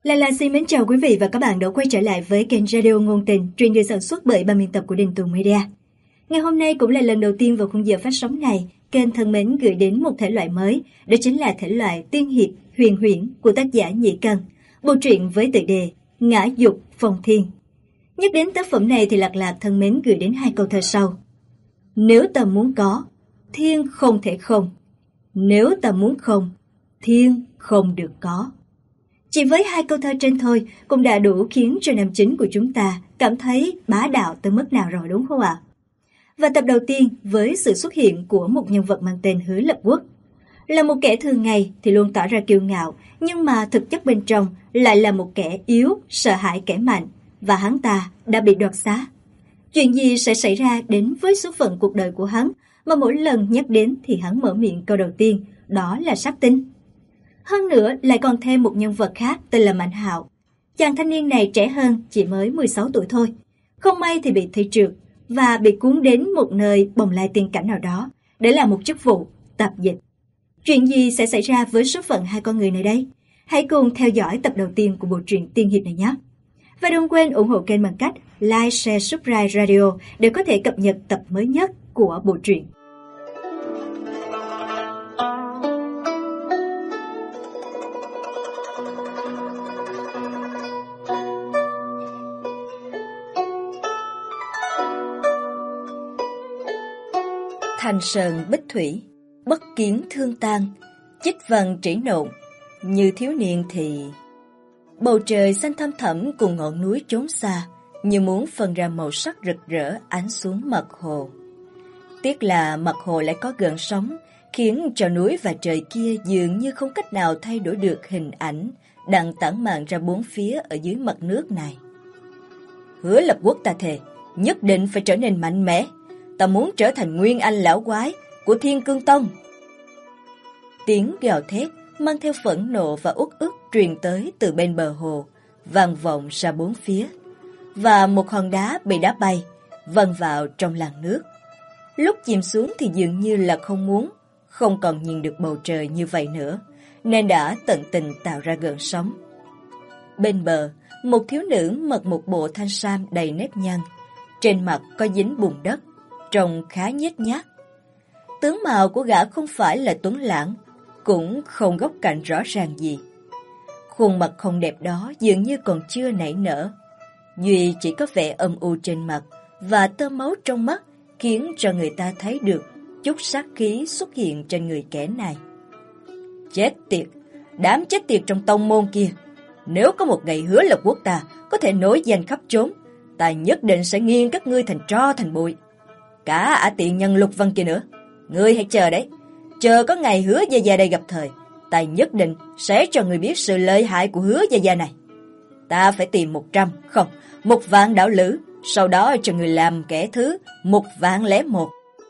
Xin mến chào quý vị và các bạn đã quay trở lại với kênh Radio Ngôn Tình, truyền được sản xuất bởi ban biên tập của Đình Tùng Media. Ngày hôm nay cũng là lần đầu tiên vào khung giờ phát sóng này, kênh thân mến gửi đến một thể loại mới, đó chính là thể loại tiên hiệp huyền huyễn của tác giả Nhĩ Căn, bộ truyện với tựa đề Ngã Dục Phong Thiên. Nhắc đến tác phẩm này thì Lạc thân mến gửi đến hai câu thơ sau. Nếu ta muốn có, thiên không thể không. Nếu ta muốn không, thiên không được có. Chỉ với hai câu thơ trên thôi cũng đã đủ khiến cho nam chính của chúng ta cảm thấy bá đạo tới mức nào rồi, đúng không ạ? Và tập đầu tiên với sự xuất hiện của một nhân vật mang tên Hứa Lập Quốc. Là một kẻ thường ngày thì luôn tỏ ra kiêu ngạo, nhưng mà thực chất bên trong lại là một kẻ yếu, sợ hãi kẻ mạnh, và hắn ta đã bị đoạt xá. Chuyện gì sẽ xảy ra đến với số phận cuộc đời của hắn mà mỗi lần nhắc đến thì hắn mở miệng câu đầu tiên, đó là sát tinh. Hơn nữa lại còn thêm một nhân vật khác tên là Mạnh Hạo. Chàng thanh niên này trẻ hơn, chỉ mới 16 tuổi thôi. Không may thì bị thi trượt và bị cuốn đến một nơi bồng lai tiên cảnh nào đó để làm một chức vụ tạp dịch. Chuyện gì sẽ xảy ra với số phận hai con người này đây? Hãy cùng theo dõi tập đầu tiên của bộ truyện tiên hiệp này nhé. Và đừng quên ủng hộ kênh bằng cách like, share, subscribe radio để có thể cập nhật tập mới nhất của bộ truyện. Thanh sơn bích thủy, bất kiến thương tan, chích vần trĩ nộn, như thiếu niên thì... Bầu trời xanh thăm thẳm cùng ngọn núi chốn xa, như muốn phân ra màu sắc rực rỡ ánh xuống mặt hồ. Tiếc là mặt hồ lại có gợn sóng, khiến cho núi và trời kia dường như không cách nào thay đổi được hình ảnh đang tản mạn ra bốn phía ở dưới mặt nước này. Hứa Lập Quốc ta thề, nhất định phải trở nên mạnh mẽ. Ta muốn trở thành nguyên anh lão quái của Thiên Cương Tông. Tiếng gào thét mang theo phẫn nộ và uất ức truyền tới từ bên bờ hồ, vang vọng ra bốn phía, và một hòn đá bị đá bay, văng vào trong làn nước. Lúc chìm xuống thì dường như là không còn nhìn được bầu trời như vậy nữa, nên đã tận tình tạo ra gợn sóng. Bên bờ, một thiếu nữ mặc một bộ thanh sam đầy nếp nhăn, trên mặt có dính bùn đất, trông khá nhếch nhác. Tướng mạo của gã không phải là tuấn lãng, cũng không góc cạnh rõ ràng gì. Khuôn mặt không đẹp đó dường như còn chưa nảy nở, duy chỉ có vẻ âm u trên mặt và tơ máu trong mắt khiến cho người ta thấy được chút sát khí xuất hiện trên người kẻ này. Chết tiệt, đám chết tiệt trong tông môn kia, nếu có một ngày Hứa Lập Quốc ta có thể nối danh khắp chốn, ta nhất định sẽ nghiêng các ngươi thành tro thành bụi. Cả ả tiện nhân Lục Văn kia nữa, ngươi hãy chờ đấy. Chờ có ngày Hứa Gia Gia đây gặp thời, ta nhất định sẽ cho người biết sự lợi hại của Hứa Gia Gia này. Ta phải tìm 1 đạo lữ, sau đó cho người làm kẻ thứ 1,001.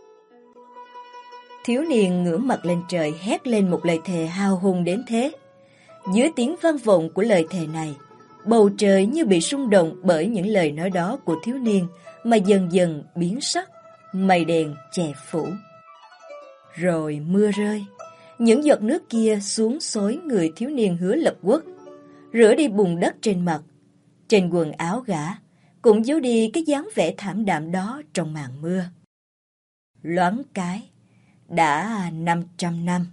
Thiếu niên ngửa mặt lên trời hét lên một lời thề hào hùng đến thế. Dưới tiếng vang vọng của lời thề này, bầu trời như bị rung động bởi những lời nói đó của thiếu niên mà dần dần biến sắc, mây đen che phủ. Rồi mưa rơi, những giọt nước kia xuống xối người thiếu niên Hứa Lập Quốc, rửa đi bùn đất trên mặt, trên quần áo gã, cũng giấu đi cái dáng vẻ thảm đạm đó trong màn mưa. Loáng cái, đã 500 năm.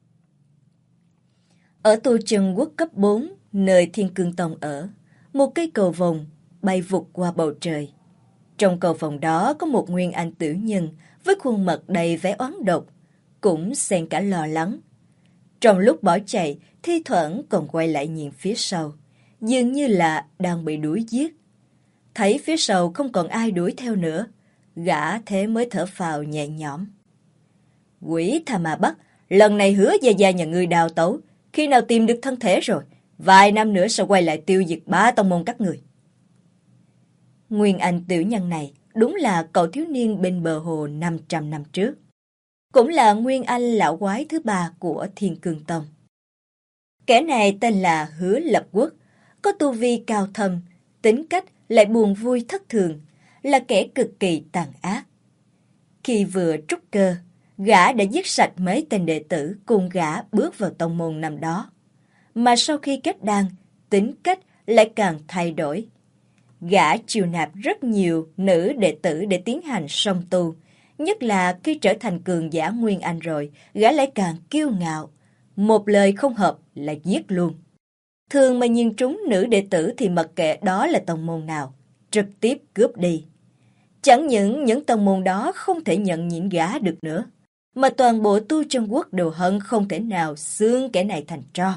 Ở Tô Trần Quốc cấp 4, nơi Thiên Cương Tông ở, một cây cầu vồng bay vụt qua bầu trời. Trong cầu vồng đó có một nguyên anh tử nhân với khuôn mặt đầy vẻ oán độc, cũng xen cả lo lắng. Trong lúc bỏ chạy, thi thoảng còn quay lại nhìn phía sau, dường như là đang bị đuổi giết. Thấy phía sau không còn ai đuổi theo nữa, gã thế mới thở phào nhẹ nhõm. Quỷ tha ma bắt, lần này Hứa Gia Gia nhà ngươi đào tẩu, khi nào tìm được thân thể rồi, vài năm nữa sẽ quay lại tiêu diệt 3 tông môn các người. Nguyên anh tiểu nhân này đúng là cậu thiếu niên bên bờ hồ 500 năm trước. Cũng là nguyên anh lão quái thứ 3 của Thiên Cương Tông. Kẻ này tên là Hứa Lập Quốc, có tu vi cao thâm, tính cách lại buồn vui thất thường, là kẻ cực kỳ tàn ác. Khi vừa trúc cơ, gã đã giết sạch mấy tên đệ tử cùng gã bước vào tông môn năm đó. Mà sau khi kết đan tính cách lại càng thay đổi. Gã chiêu nạp rất nhiều nữ đệ tử để tiến hành song tu, nhất là khi trở thành cường giả Nguyên Anh rồi, gã lại càng kiêu ngạo. Một lời không hợp là giết luôn. Thường mà nhìn trúng nữ đệ tử thì mặc kệ đó là tông môn nào, trực tiếp cướp đi. Chẳng những tông môn đó không thể nhận nhịn gã được nữa, mà toàn bộ tu chân quốc đều hận không thể nào xương kẻ này thành tro.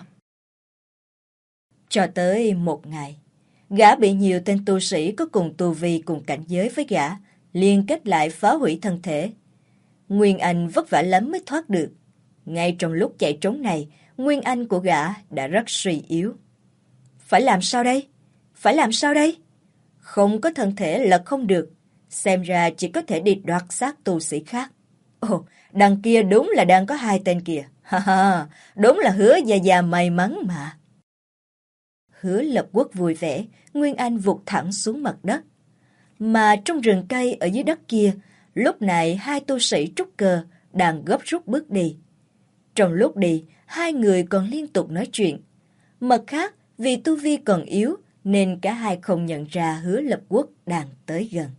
Cho tới một ngày, gã bị nhiều tên tu sĩ có cùng tu vi cùng cảnh giới với gã, liên kết lại phá hủy thân thể. Nguyên Anh vất vả lắm mới thoát được. Ngay trong lúc chạy trốn này, Nguyên Anh của gã đã rất suy yếu. Phải làm sao đây? Phải làm sao đây? Không có thân thể là không được. Xem ra chỉ có thể đi đoạt xác tu sĩ khác. Ồ, đằng kia đúng là đang có hai tên kìa. Ha ha, đúng là Hứa Gia Gia may mắn mà. Hứa Lập Quốc vui vẻ, Nguyên Anh vụt thẳng xuống mặt đất. Mà trong rừng cây ở dưới đất kia, lúc này hai tu sĩ trúc cơ đang gấp rút bước đi. Trong lúc đi, hai người còn liên tục nói chuyện. Mặt khác, vì tu vi còn yếu, nên cả hai không nhận ra Hứa Lập Quốc đang tới gần.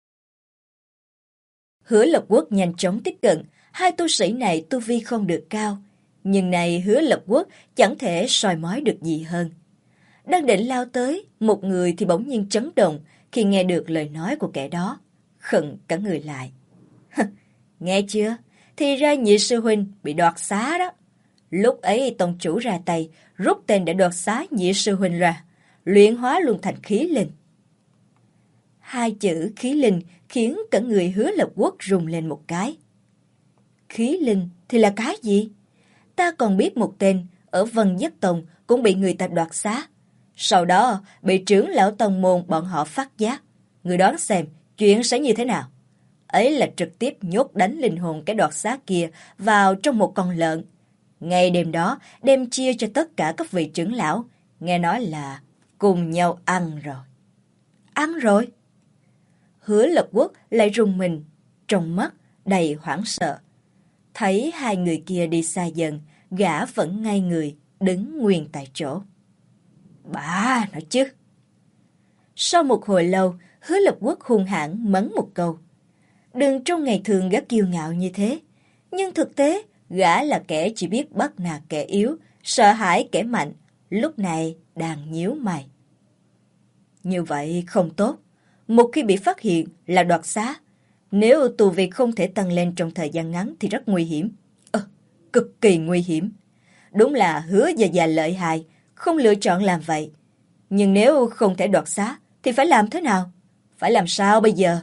Hứa Lập Quốc nhanh chóng tiếp cận, hai tu sĩ này tu vi không được cao, nhưng này Hứa Lập Quốc chẳng thể soi mói được gì hơn. Đang định lao tới, một người thì bỗng nhiên chấn động khi nghe được lời nói của kẻ đó, khựng cả người lại. Nghe chưa? Thì ra nhị sư huynh bị đoạt xá đó. Lúc ấy tông chủ ra tay, rút tên để đoạt xá nhị sư huynh ra, luyện hóa luôn thành khí linh. Hai chữ khí linh khiến cả người Hứa Lập Quốc rùng lên một cái. Khí linh thì là cái gì? Ta còn biết một tên ở Vân Nhất Tông cũng bị người ta đoạt xá. Sau đó bị trưởng lão tông môn bọn họ phát giác. Người đoán xem chuyện sẽ như thế nào? Ấy là trực tiếp nhốt đánh linh hồn cái đoạt xá kia vào trong một con lợn. Ngày đêm đó đem chia cho tất cả các vị trưởng lão. Nghe nói là cùng nhau ăn rồi. Ăn rồi? Hứa Lập Quốc lại rùng mình, trong mắt đầy hoảng sợ. Thấy hai người kia đi xa dần, gã vẫn ngay người, đứng nguyên tại chỗ. Bà nói chứ. Sau một hồi lâu, Hứa Lập Quốc hung hãn mắng một câu. Đừng trong ngày thường gã kiêu ngạo như thế, nhưng thực tế gã là kẻ chỉ biết bắt nạt kẻ yếu, sợ hãi kẻ mạnh, lúc này đang nhíu mày. Như vậy không tốt, một khi bị phát hiện là đoạt xá, nếu tu vi không thể tăng lên trong thời gian ngắn thì rất nguy hiểm. Cực kỳ nguy hiểm. Đúng là Hứa Gia Gia lợi hại, không lựa chọn làm vậy. Nhưng nếu không thể đoạt xá thì phải làm thế nào? Phải làm sao bây giờ?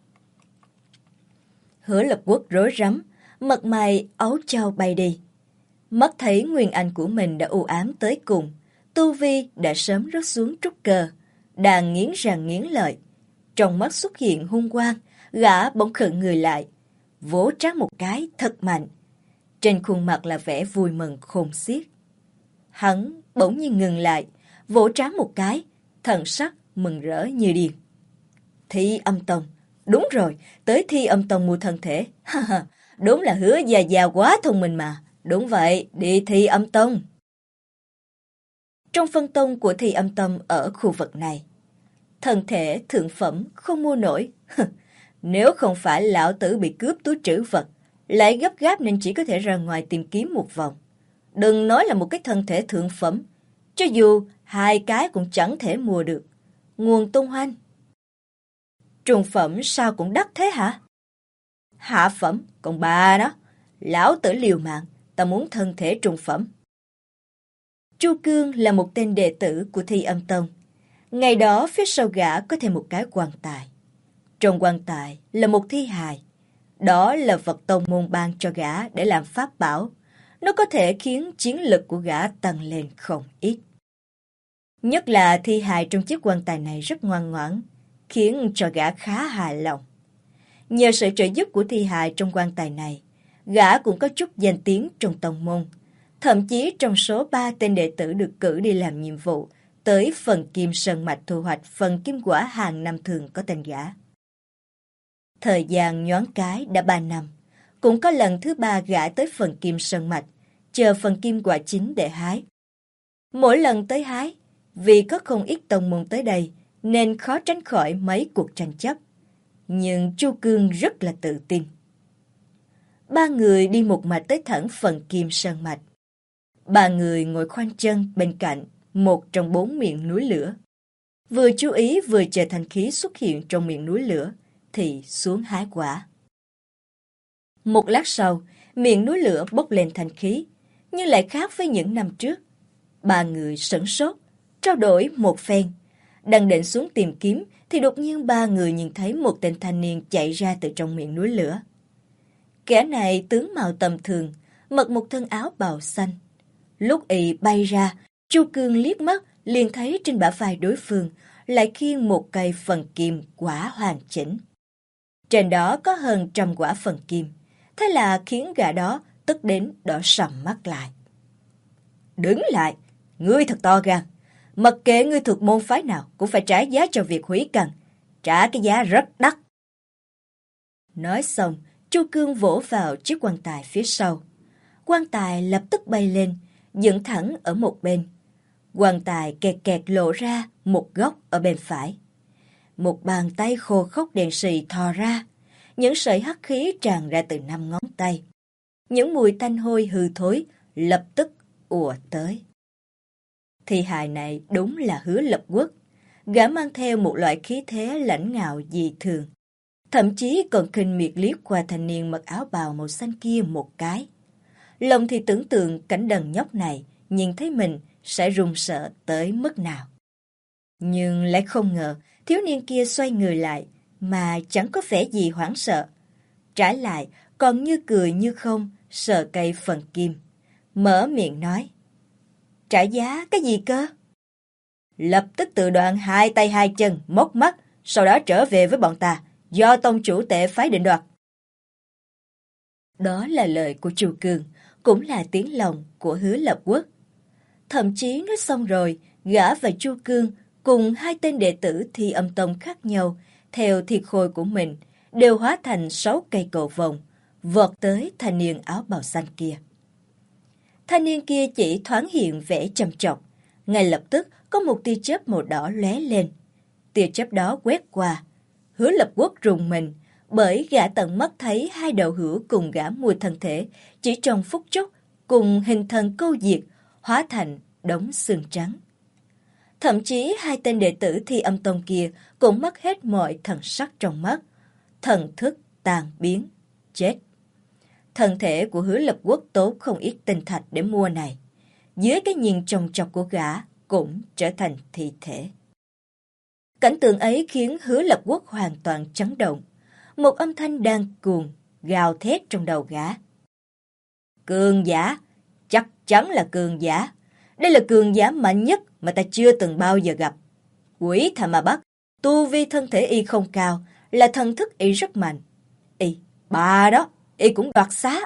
Hứa Lập Quốc rối rắm, mặt mày ấu trao bay đi. Mắt thấy Nguyên Anh của mình đã u ám tới cùng, tu vi đã sớm rớt xuống trúc cơ, đang nghiến răng nghiến lợi. Trong mắt xuất hiện hung quang, gã bỗng khựng người lại, vỗ trán một cái thật mạnh. Trên khuôn mặt là vẻ vui mừng khôn xiết. Hắn bỗng nhiên ngừng lại, vỗ trán một cái, thần sắc mừng rỡ như điên. Thi Âm Tông, đúng rồi, tới Thi Âm Tông mua thân thể. Đúng là Hứa Gia Gia quá thông minh mà. Đúng vậy, đi Thi Âm Tông. Trong phân tông của Thi Âm Tông ở khu vực này, thân thể thượng phẩm không mua nổi. Nếu không phải lão tử bị cướp túi trữ vật, lại gấp gáp nên chỉ có thể ra ngoài tìm kiếm một vòng. Đừng nói là một cái thân thể thượng phẩm, cho dù hai cái cũng chẳng thể mua được. Nguồn tung hoanh. Trung phẩm sao cũng đắt thế hả? Hạ phẩm, còn bà đó. Lão tử liều mạng, ta muốn thân thể trung phẩm. Chu Cương là một tên đệ tử của Thi Âm Tông. Ngày đó phía sau gã có thêm một cái quan tài. Trong quan tài là một thi hài. Đó là vật tông môn ban cho gã để làm pháp bảo. Nó có thể khiến chiến lực của gã tăng lên không ít. Nhất là thi hài trong chiếc quan tài này rất ngoan ngoãn, khiến cho gã khá hài lòng. Nhờ sự trợ giúp của thi hài trong quan tài này, gã cũng có chút danh tiếng trong tông môn. Thậm chí trong số 3 tên đệ tử được cử đi làm nhiệm vụ, tới phần Kim Sơn Mạch thu hoạch phần kim quả hàng năm thường có tên gã. Thời gian nhoáng cái đã 3 năm, cũng có lần thứ 3 gã tới phần Kim Sơn Mạch, chờ phần kim quả chính để hái. Mỗi lần tới hái, Vì có không ít tông môn tới đây, nên khó tránh khỏi mấy cuộc tranh chấp. Nhưng Chu Cương rất là tự tin. Ba người đi một mạch tới thẳng phần Kim Sơn Mạch. Ba người ngồi khoanh chân bên cạnh một trong 4 miệng núi lửa. Vừa chú ý vừa chờ thanh khí xuất hiện trong miệng núi lửa, thì xuống hái quả. Một lát sau, miệng núi lửa bốc lên thanh khí, nhưng lại khác với những năm trước. Ba người sửng sốt, trao đổi một phen. Đang định xuống tìm kiếm, thì đột nhiên ba người nhìn thấy một tên thanh niên chạy ra từ trong miệng núi lửa. Kẻ này tướng mạo tầm thường, mặc một thân áo bào xanh. Lúc y bay ra, Chu Cương liếc mắt liền thấy trên bả vai đối phương lại khiêng một cây phần kim quả hoàn chỉnh. Trên đó có hơn 100 quả phần kim, thế là khiến gã đó tức đến đỏ sầm mắt lại. Đứng lại, ngươi thật to gan. Mặc kệ ngươi thuộc môn phái nào cũng phải trả giá cho việc hủy cần, trả cái giá rất đắt. Nói xong, Chu Cương vỗ vào chiếc quan tài phía sau. Quan tài lập tức bay lên, dựng thẳng ở một bên. Quan tài kẹt kẹt lộ ra một góc ở bên phải. Một bàn tay khô khốc đen sì thò ra, những sợi hắc khí tràn ra từ 5 ngón tay. Những mùi tanh hôi hư thối lập tức ùa tới. Thi hài này đúng là Hứa Lập Quốc. Gã mang theo một loại khí thế lãnh ngạo dị thường. Thậm chí còn khinh miệt liếc qua thanh niên mặc áo bào màu xanh kia một cái. Lòng thì tưởng tượng cảnh đần nhóc này nhìn thấy mình sẽ run sợ tới mức nào. Nhưng lại không ngờ thiếu niên kia xoay người lại mà chẳng có vẻ gì hoảng sợ. Trái lại còn như cười như không sờ cây phần kim. Mở miệng nói: trả giá cái gì cơ? Lập tức tự đoạn 2 tay 2 chân, móc mắt, sau đó trở về với bọn ta, do tông chủ tệ phái định đoạt. Đó là lời của Chu Cương, cũng là tiếng lòng của Hứa Lập Quốc. Thậm chí nói xong rồi, gã và Chu Cương cùng 2 tên đệ tử Thi Âm Tông khác nhau, theo thiệt khôi của mình, đều hóa thành 6 cây cầu vồng, vọt tới thanh niên áo bào xanh kia. Thanh niên kia chỉ thoáng hiện vẻ trầm trọng, ngay lập tức có một tia chớp màu đỏ lóe lên. Tia chớp đó quét qua, Hứa Lập Quốc rùng mình, bởi gã tận mắt thấy 2 đạo hữu cùng gã mùi thân thể chỉ trong phút chốc cùng hình thần câu diệt, hóa thành đống xương trắng. Thậm chí 2 tên đệ tử Thi Âm Tông kia cũng mất hết mọi thần sắc trong mắt, thần thức tan biến, chết. Thân thể của Hứa Lập Quốc tốn không ít tinh thạch để mua này, dưới cái nhìn trồng trọc của gã cũng trở thành thi thể. Cảnh tượng ấy khiến Hứa Lập Quốc hoàn toàn chấn động. Một âm thanh đang cuồng gào thét trong đầu gã. Cường giả, chắc chắn là cường giả. Đây là cường giả mạnh nhất mà ta chưa từng bao giờ gặp. Quỷ Thà Ma Bắc, tu vi thân thể y không cao, là thần thức y rất mạnh. Y, bà đó, y cũng đoạt xá.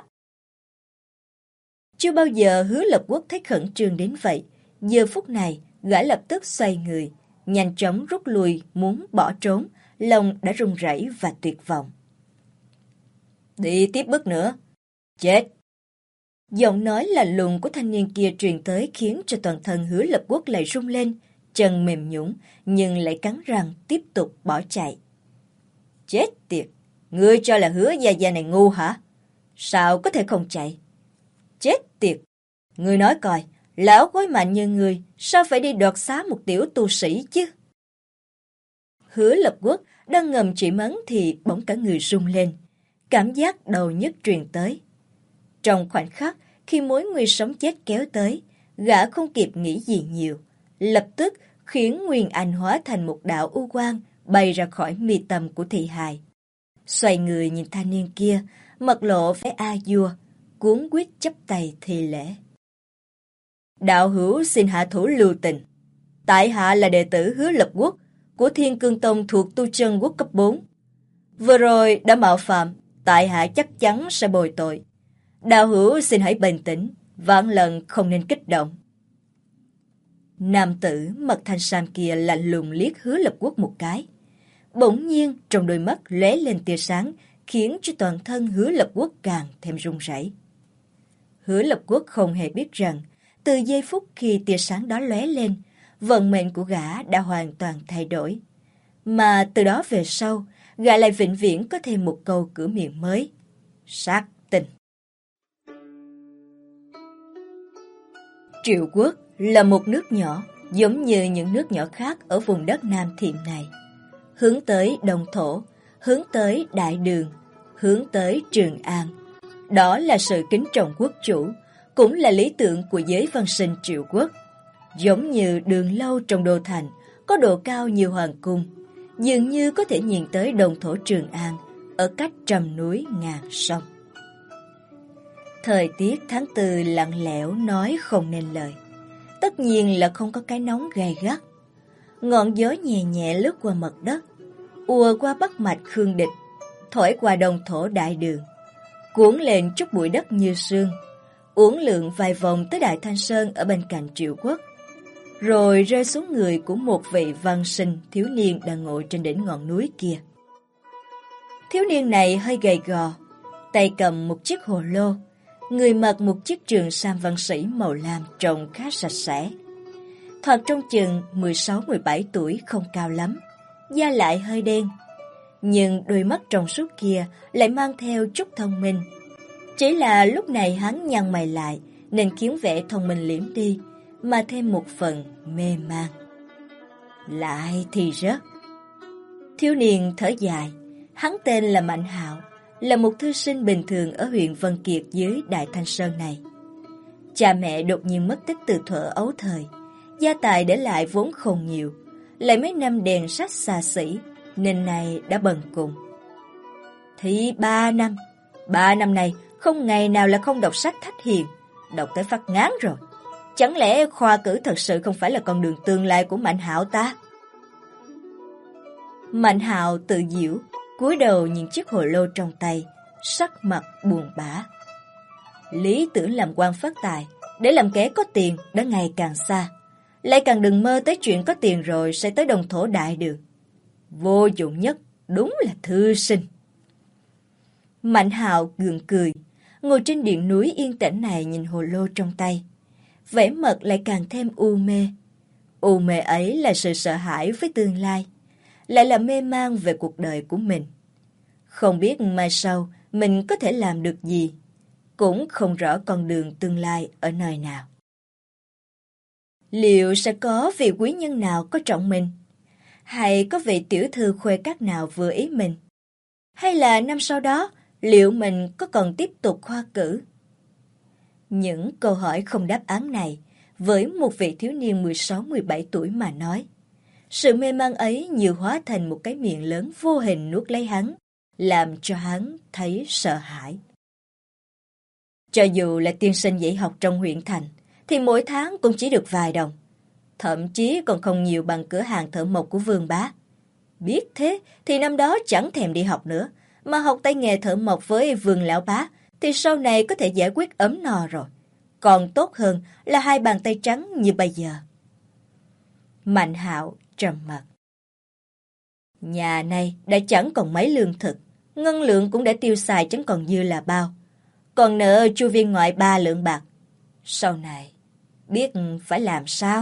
Chưa bao giờ Hứa Lập Quốc thấy khẩn trương đến vậy. Giờ phút này, gã lập tức xoay người, nhanh chóng rút lui muốn bỏ trốn, lòng đã run rẩy và tuyệt vọng. Đi tiếp bước nữa. Chết! Giọng nói lạnh lùng của thanh niên kia truyền tới khiến cho toàn thân Hứa Lập Quốc lại rung lên, chân mềm nhũn nhưng lại cắn răng tiếp tục bỏ chạy. Chết tiệt! Ngươi cho là Hứa gia gia này ngu hả? Sao có thể không chạy? Chết tiệt! Ngươi nói coi, lão quái mạnh như ngươi, sao phải đi đoạt xá một tiểu tu sĩ chứ? Hứa Lập Quốc đang ngầm chỉ mắng thì bỗng cả người rung lên, cảm giác đầu nhức truyền tới. Trong khoảnh khắc, khi mối nguy sống chết kéo tới, gã không kịp nghĩ gì nhiều, lập tức khiến Nguyên Anh hóa thành một đạo u quang bay ra khỏi mi tâm của thị hài. Xoay người nhìn thanh niên kia, mặt lộ vẻ a dua, cuống quýt chắp tay thi lễ. Đạo hữu xin hạ thủ lưu tình. Tại hạ là đệ tử Hứa Lập Quốc của Thiên Cương Tông thuộc Tu Chân Quốc cấp 4. Vừa rồi đã mạo phạm, tại hạ chắc chắn sẽ bồi tội. Đạo hữu xin hãy bình tĩnh, vạn lần không nên kích động. Nam tử mặt thanh sam kia lạnh lùng liếc Hứa Lập Quốc một cái. Bỗng nhiên trong đôi mắt lóe lên tia sáng, khiến cho toàn thân Hứa Lập Quốc càng thêm run rẩy. Hứa Lập Quốc không hề biết rằng, từ giây phút khi tia sáng đó lóe lên, vận mệnh của gã đã hoàn toàn thay đổi. Mà từ đó về sau, gã lại vĩnh viễn có thêm một câu cửa miệng mới: sát tình. Triệu Quốc là một nước nhỏ, giống như những nước nhỏ khác ở vùng đất Nam Thiểm này. Hướng tới Đông Thổ, hướng tới Đại Đường, hướng tới Trường An. Đó là sự kính trọng quốc chủ, cũng là lý tưởng của giới văn sinh Triệu Quốc. Giống như đường lâu trong đô thành, có độ cao như hoàng cung, dường như có thể nhìn tới Đông Thổ Trường An, ở cách trăm núi ngàn sông. Thời tiết tháng 4 lạnh lẽo nói không nên lời. Tất nhiên là không có cái nóng gay gắt. Ngọn gió nhẹ nhẹ lướt qua mặt đất, ùa qua Bắc Mạch Khương Địch, thổi qua Đông Thổ Đại Đường, cuốn lên chút bụi đất như sương, uốn lượn vài vòng tới Đại Thanh Sơn ở bên cạnh Triệu Quốc, rồi rơi xuống người của một vị văn sinh thiếu niên đang ngồi trên đỉnh ngọn núi kia. Thiếu niên này hơi gầy gò, tay cầm một chiếc hồ lô, người mặc một chiếc trường sam văn sĩ màu lam trông khá sạch sẽ. Thoạt trông chừng 16-17 tuổi, không cao lắm, da lại hơi đen, nhưng đôi mắt trong suốt kia lại mang theo chút thông minh. Chỉ là lúc này hắn nhăn mày lại nên khiến vẻ thông minh liễm đi, mà thêm một phần mê man. Lại thì rất. Thiếu niên thở dài, hắn tên là Mạnh Hạo, là một thư sinh bình thường ở huyện Vân Kiệt dưới Đại Thanh Sơn này. Cha mẹ đột nhiên mất tích từ thuở ấu thời, gia tài để lại vốn không nhiều, lại mấy năm đèn sách xa xỉ, nên nay đã bần cùng. Thì 3 năm này không ngày nào là không đọc sách thách hiền, đọc tới phát ngán rồi. Chẳng lẽ khoa cử thật sự không phải là con đường tương lai của Mạnh Hạo ta? Mạnh Hạo tự giễu, cúi đầu nhìn chiếc hồ lô trong tay, sắc mặt buồn bã. Lý tưởng làm quan phát tài, để làm kẻ có tiền đã ngày càng xa, lại càng đừng mơ tới chuyện có tiền rồi sẽ tới Đông Thổ Đại Đường. Vô dụng nhất đúng là thư sinh. Mạnh Hạo gượng cười, ngồi trên điện núi yên tĩnh này nhìn hồ lô trong tay, vẻ mặt lại càng thêm u mê. U mê ấy là sự sợ hãi với tương lai, lại là mê man về cuộc đời của mình. Không biết mai sau mình có thể làm được gì, cũng không rõ con đường tương lai ở nơi nào. Liệu sẽ có vị quý nhân nào có trọng mình? Hay có vị tiểu thư khuê các nào vừa ý mình? Hay là năm sau đó, liệu mình có còn tiếp tục khoa cử? Những câu hỏi không đáp án này, với một vị thiếu niên 16-17 tuổi mà nói, sự mê man ấy như hóa thành một cái miệng lớn vô hình nuốt lấy hắn, làm cho hắn thấy sợ hãi. Cho dù là tiên sinh dạy học trong huyện thành, thì mỗi tháng cũng chỉ được vài đồng, thậm chí còn không nhiều bằng cửa hàng thợ mộc của Vương bá. Biết thế thì năm đó chẳng thèm đi học nữa, mà học tay nghề thợ mộc với Vương lão bá thì sau này có thể giải quyết ấm no rồi. Còn tốt hơn là hai bàn tay trắng như bây giờ. Mạnh Hạo trầm mặc. Nhà này đã chẳng còn mấy lương thực, ngân lượng cũng đã tiêu xài chẳng còn dư là bao. Còn nợ chu viên ngoại 3 lượng bạc. Sau này biết phải làm sao?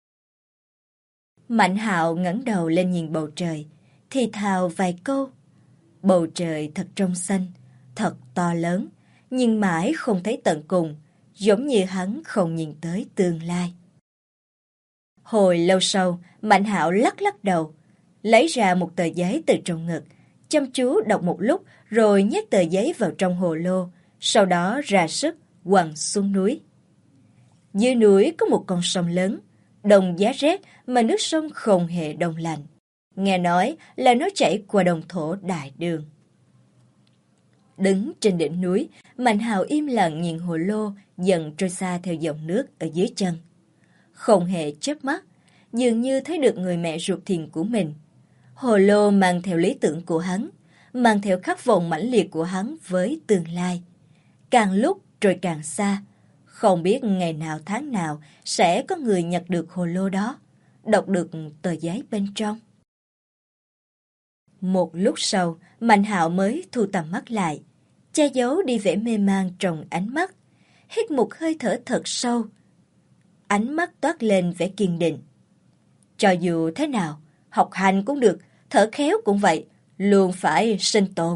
Mạnh Hạo ngẩng đầu lên nhìn bầu trời, thì thào vài câu. Bầu trời thật trong xanh, thật to lớn, nhưng mãi không thấy tận cùng, giống như hắn không nhìn tới tương lai. Hồi lâu sau, Mạnh Hạo lắc lắc đầu, lấy ra một tờ giấy từ trong ngực, chăm chú đọc một lúc rồi nhét tờ giấy vào trong hồ lô, sau đó ra sức quăng xuống núi. Dưới núi có một con sông lớn, đông giá rét mà nước sông không hề đông lạnh. Nghe nói là nó chảy qua Đông Thổ Đại Đường. Đứng trên đỉnh núi, Mạnh Hạo im lặng nhìn hồ lô dần trôi xa theo dòng nước ở dưới chân. Không hề chớp mắt, dường như thấy được người mẹ ruột thìn của mình. Hồ lô mang theo lý tưởng của hắn, mang theo khát vọng mãnh liệt của hắn với tương lai. Càng lúc trôi càng xa, không biết ngày nào tháng nào sẽ có người nhặt được hồ lô đó, đọc được tờ giấy bên trong. Một lúc sau, Mạnh Hạo mới thu tầm mắt lại, che giấu đi vẻ mê man trong ánh mắt, hít một hơi thở thật sâu. Ánh mắt toát lên vẻ kiên định. Cho dù thế nào, học hành cũng được, thở khéo cũng vậy, luôn phải sinh tồn.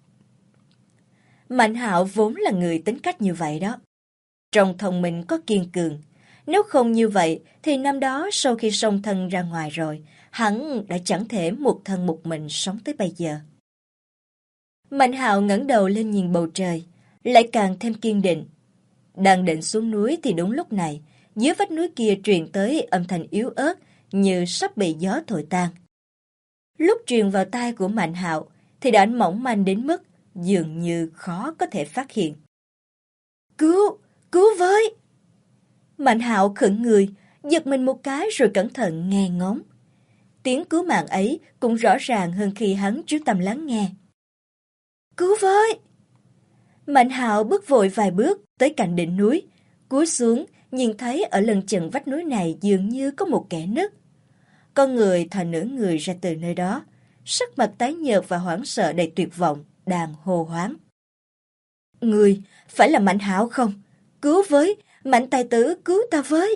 Mạnh Hạo vốn là người tính cách như vậy đó. Trong thông minh có kiên cường. Nếu không như vậy thì năm đó sau khi song thân ra ngoài rồi, hắn đã chẳng thể một thân một mình sống tới bây giờ. Mạnh Hạo ngẩng đầu lên nhìn bầu trời, lại càng thêm kiên định. Đang định xuống núi thì đúng lúc này, dưới vách núi kia truyền tới âm thanh yếu ớt như sắp bị gió thổi tan. Lúc truyền vào tai của Mạnh Hạo thì đã mỏng manh đến mức dường như khó có thể phát hiện. Cứu! Cứu với! Mạnh Hạo khựng người, giật mình một cái rồi cẩn thận nghe ngóng. Tiếng cứu mạng ấy cũng rõ ràng hơn khi hắn chú tâm lắng nghe. Cứu với! Mạnh Hạo bước vội vài bước tới cạnh đỉnh núi, cúi xuống nhìn thấy ở lưng chừng vách núi này dường như có một kẽ nứt. Con người thò nửa người ra từ nơi đó, sắc mặt tái nhợt và hoảng sợ đầy tuyệt vọng, đang hô hoáng. Người, phải là Mạnh Hạo không? Cứu với! Mạnh tài tử cứu ta với!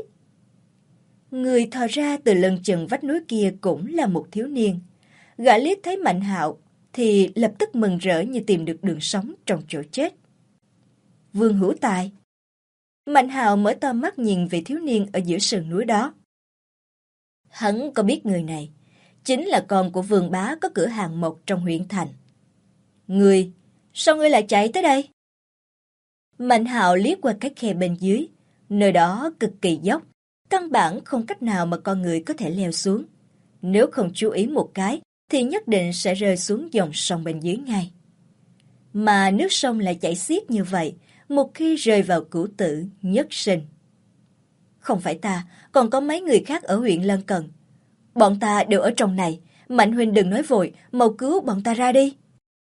Người thò ra từ lưng chừng vách núi kia cũng là một thiếu niên. Gã liếc thấy Mạnh Hạo thì lập tức mừng rỡ như tìm được đường sống trong chỗ chết. Vương Hữu Tài. Mạnh Hạo mở to mắt nhìn về thiếu niên ở giữa sườn núi đó. Hắn có biết người này chính là con của Vương bá có cửa hàng mộc trong huyện thành. Người, sao ngươi lại chạy tới đây? Mạnh Hạo liếc qua cái khe bên dưới, nơi đó cực kỳ dốc, căn bản không cách nào mà con người có thể leo xuống. Nếu không chú ý một cái thì nhất định sẽ rơi xuống dòng sông bên dưới ngay. Mà nước sông lại chảy xiết như vậy, một khi rơi vào cửu tử nhất sinh. Không phải ta, còn có mấy người khác ở huyện lân cận. Bọn ta đều ở trong này, Mạnh huynh đừng nói vội, mau cứu bọn ta ra đi.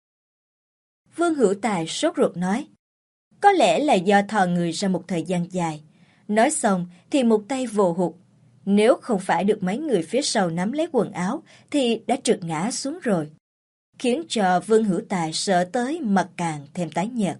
Vương Hữu Tài sốt ruột nói. Có lẽ là do thò người ra một thời gian dài. Nói xong thì một tay vồ hụt. Nếu không phải được mấy người phía sau nắm lấy quần áo thì đã trượt ngã xuống rồi. Khiến cho Vương Hữu Tài sợ tới mặt càng thêm tái nhợt.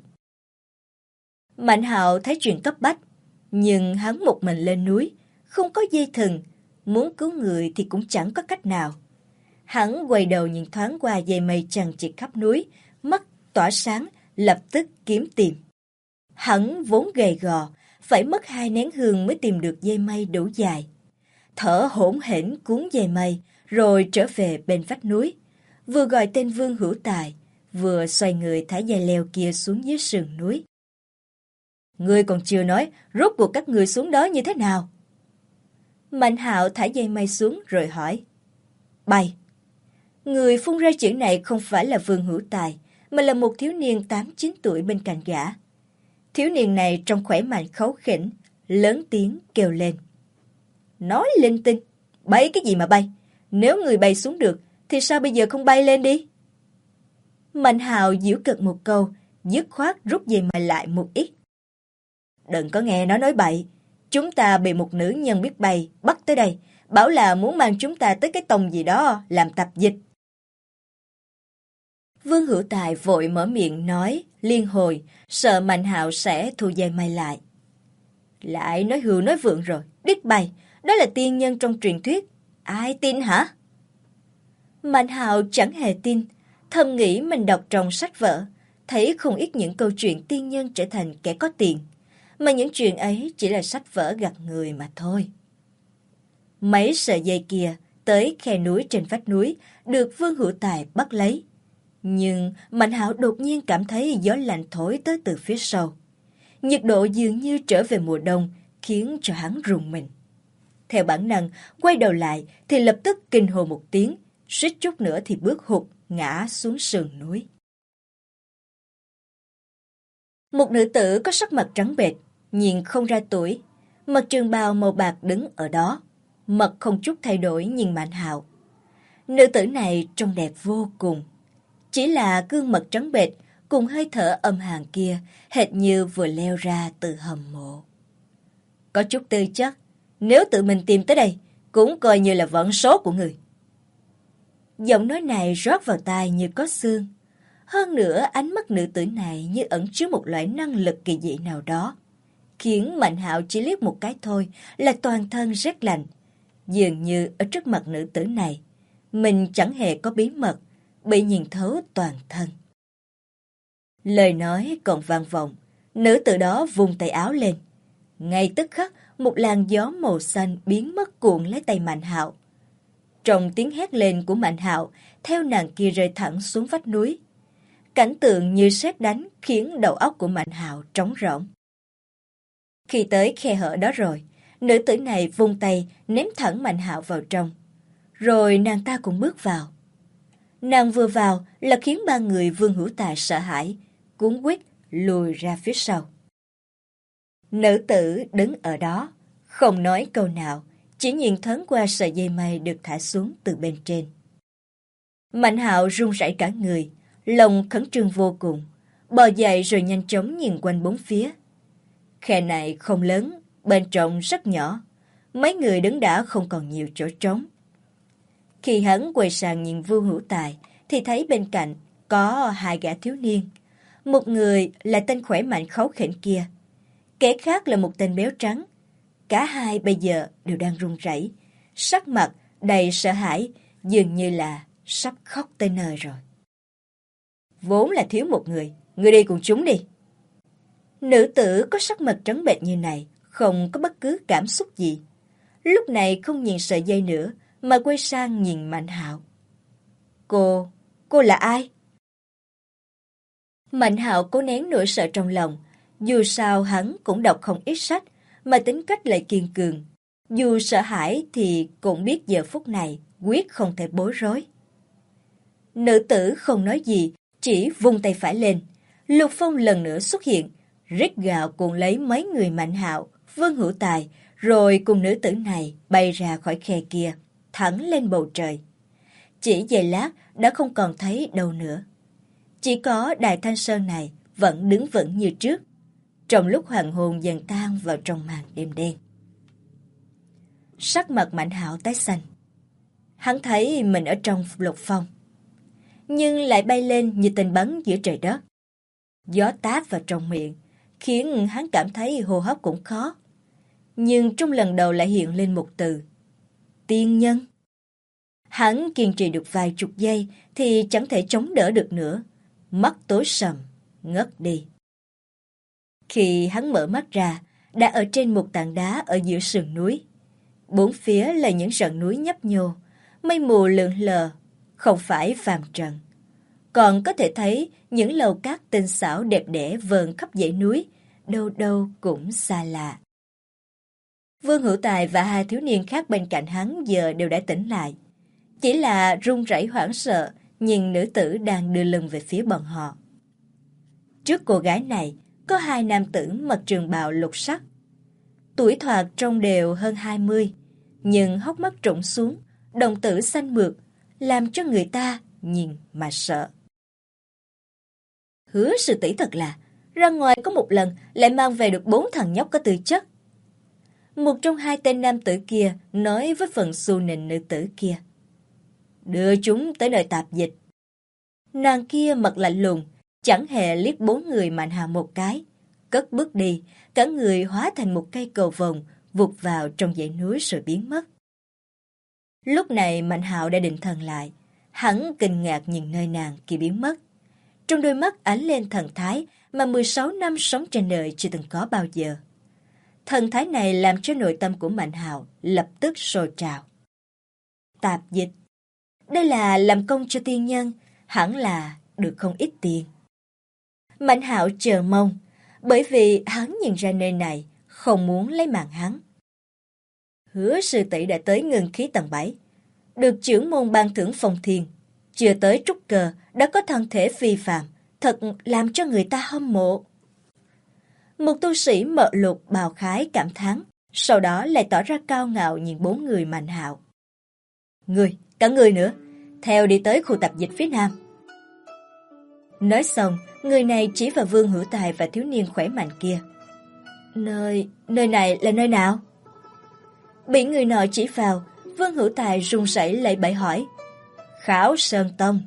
Mạnh Hạo thấy chuyện cấp bách, nhưng hắn một mình lên núi, không có dây thừng, muốn cứu người thì cũng chẳng có cách nào. Hắn quay đầu nhìn thoáng qua dây mây chằng chịt khắp núi, mắt tỏa sáng, lập tức kiếm tìm. Hắn vốn gầy gò, phải mất 2 nén hương mới tìm được dây mây đủ dài. Thở hổn hển cuốn dây mây, rồi trở về bên vách núi. Vừa gọi tên Vương Hữu Tài, vừa xoay người thả dây leo kia xuống dưới sườn núi. Ngươi còn chưa nói, rốt cuộc các ngươi xuống đó như thế nào? Mạnh Hạo thả dây mây xuống rồi hỏi. Bay. Người phun ra chữ này không phải là Vương Hữu Tài, mà là một thiếu niên 8-9 tuổi bên cạnh gã. Thiếu niên này trông khỏe mạnh kháu khỉnh, lớn tiếng kêu lên. Nói linh tinh, bay cái gì mà bay? Nếu người bay xuống được, thì sao bây giờ không bay lên đi? Mạnh Hạo giễu cợt một câu, dứt khoát rút dây mây lại một ít. Đừng có nghe nó nói bậy. Chúng ta bị một nữ nhân biết bay bắt tới đây, bảo là muốn mang chúng ta tới cái tông gì đó làm tạp dịch. Vương Hữu Tài vội mở miệng nói liên hồi, sợ Mạnh Hạo sẽ thu dây mây lại. Lại nói hưu nói vượng rồi, biết bay, đó là tiên nhân trong truyền thuyết. Ai tin hả? Mạnh Hạo chẳng hề tin, thầm nghĩ mình đọc trong sách vở, thấy không ít những câu chuyện tiên nhân trở thành kẻ có tiền, mà những chuyện ấy chỉ là sách vở gạt người mà thôi. Mấy sợi dây kia tới khe núi trên vách núi được Vương Hữu Tài bắt lấy. Nhưng Mạnh Hạo đột nhiên cảm thấy gió lạnh thổi tới từ phía sau. Nhiệt độ dường như trở về mùa đông, khiến cho hắn rùng mình. Theo bản năng, quay đầu lại thì lập tức kinh hô một tiếng, suýt chút nữa thì bước hụt, ngã xuống sườn núi. Một nữ tử có sắc mặt trắng bệch, nhìn không ra tuổi, mặc trường bào màu bạc đứng ở đó, mặt không chút thay đổi nhìn Mạnh Hạo. Nữ tử này trông đẹp vô cùng, chỉ là gương mặt trắng bệch cùng hơi thở âm hàn kia, hệt như vừa leo ra từ hầm mộ. Có chút tư chất, nếu tự mình tìm tới đây, cũng coi như là vận số của người. Giọng nói này rót vào tai như có xương. Hơn nữa, ánh mắt nữ tử này như ẩn chứa một loại năng lực kỳ dị nào đó, khiến Mạnh Hạo chỉ liếc một cái thôi là toàn thân rét lạnh. Dường như ở trước mặt nữ tử này, mình chẳng hề có bí mật, bị nhìn thấu toàn thân. Lời nói còn vang vọng, nữ tử đó vung tay áo lên. Ngay tức khắc, một làn gió màu xanh biến mất cuộn lấy tay Mạnh Hạo. Trong tiếng hét lên của Mạnh Hạo, theo nàng kia rơi thẳng xuống vách núi. Cảnh tượng như sét đánh khiến đầu óc của Mạnh Hạo trống rỗng. Khi tới khe hở đó rồi, nữ tử này vung tay ném thẳng Mạnh Hạo vào trong. Rồi nàng ta cũng bước vào. Nàng vừa vào là khiến ba người Vương Hữu Tài sợ hãi, cuống quýt lùi ra phía sau. Nữ tử đứng ở đó, không nói câu nào, chỉ nhìn thoáng qua sợi dây mây được thả xuống từ bên trên. Mạnh Hạo run rẩy cả người, lòng khẩn trương vô cùng, bò dậy rồi nhanh chóng nhìn quanh bốn phía. Khe này không lớn, bên trong rất nhỏ, mấy người đứng đã không còn nhiều chỗ trống. Khi hắn quay sang nhìn Vương Hữu Tài, thì thấy bên cạnh có hai gã thiếu niên. Một người là tên khỏe mạnh kháu khỉnh kia, kẻ khác là một tên béo trắng. Cả hai bây giờ đều đang run rẩy, sắc mặt đầy sợ hãi, dường như là sắp khóc tới nơi rồi. Vốn là thiếu một người đi cùng chúng đi. Nữ tử có sắc mặt trắng bệch như này, không có bất cứ cảm xúc gì. Lúc này không nhìn sợi dây nữa, mà quay sang nhìn Mạnh Hạo. Cô là ai? Mạnh Hạo cố nén nỗi sợ trong lòng. Dù sao hắn cũng đọc không ít sách, mà tính cách lại kiên cường. Dù sợ hãi thì cũng biết giờ phút này quyết không thể bối rối. Nữ tử không nói gì, chỉ vung tay phải lên. Lục Phong lần nữa xuất hiện, rít gào cuộn lấy mấy người Mạnh Hạo, Vương Hữu Tài, rồi cùng nữ tử này bay ra khỏi khe kia, thẳng lên bầu trời. Chỉ giây lát đã không còn thấy đâu nữa. Chỉ có Đài Thanh Sơn này vẫn đứng vững như trước, trong lúc hoàng hôn dần tan vào trong màn đêm đen. Sắc mặt Mạnh Hạo tái xanh. Hắn thấy mình ở trong Lục Phong, nhưng lại bay lên như tên bắn giữa trời đất. Gió táp vào trong miệng, khiến hắn cảm thấy hô hấp cũng khó. Nhưng trong lần đầu lại hiện lên một từ: tiên nhân. Hắn kiên trì được vài chục giây thì chẳng thể chống đỡ được nữa. Mắt tối sầm, ngất đi. Khi hắn mở mắt ra, đã ở trên một tảng đá ở giữa sườn núi. Bốn phía là những rặng núi nhấp nhô, mây mù lượn lờ, không phải phàm trần. Còn có thể thấy những lầu cát tinh xảo đẹp đẽ vờn khắp dãy núi, đâu đâu cũng xa lạ. Vương Hữu Tài và hai thiếu niên khác bên cạnh hắn giờ đều đã tỉnh lại. Chỉ là run rẩy hoảng sợ, nhìn nữ tử đang đưa lưng về phía bọn họ. Trước cô gái này, có hai nam tử mặc trường bào lục sắc. Tuổi thoạt trông đều hơn 20, nhưng hốc mắt trũng xuống, đồng tử xanh mượt, làm cho người ta nhìn mà sợ. Hứa sư tỷ thật là, ra ngoài có một lần lại mang về được 4 thằng nhóc có tư chất. Một trong hai tên nam tử kia nói với phần xu nịnh nữ tử kia. Đưa chúng tới nơi tạp dịch. Nàng kia mặt lạnh lùng, chẳng hề liếc bốn người Mạnh Hạo một cái, cất bước đi, cả người hóa thành một cây cầu vồng, vụt vào trong dãy núi rồi biến mất. Lúc này Mạnh Hạo đã định thần lại, hắn kinh ngạc nhìn nơi nàng kia biến mất. Trong đôi mắt ánh lên thần thái mà 16 năm sống trên đời chưa từng có bao giờ. Thần thái này làm cho nội tâm của Mạnh Hạo lập tức sôi trào. Tạp dịch, đây là làm công cho tiên nhân, hẳn là được không ít tiền. Mạnh Hạo chờ mong, bởi vì hắn nhìn ra nơi này, không muốn lấy mạng hắn. Hứa sư tỷ đã tới ngưng khí tầng 7, được trưởng môn ban thưởng phong thiên, chưa tới trúc cơ đã có thân thể phi phàm, thật làm cho người ta hâm mộ. Một tu sĩ mợ lục bào khái cảm thán, sau đó lại tỏ ra cao ngạo nhìn bốn người Mạnh Hạo. Người, cả người nữa, theo đi tới khu tập dịch phía nam. Nói xong, người này chỉ vào Vương Hữu Tài và thiếu niên khỏe mạnh kia. Nơi này là nơi nào? Bị người nọ chỉ vào, Vương Hữu Tài run rẩy lẩy bẩy hỏi. Khảo Sơn Tông.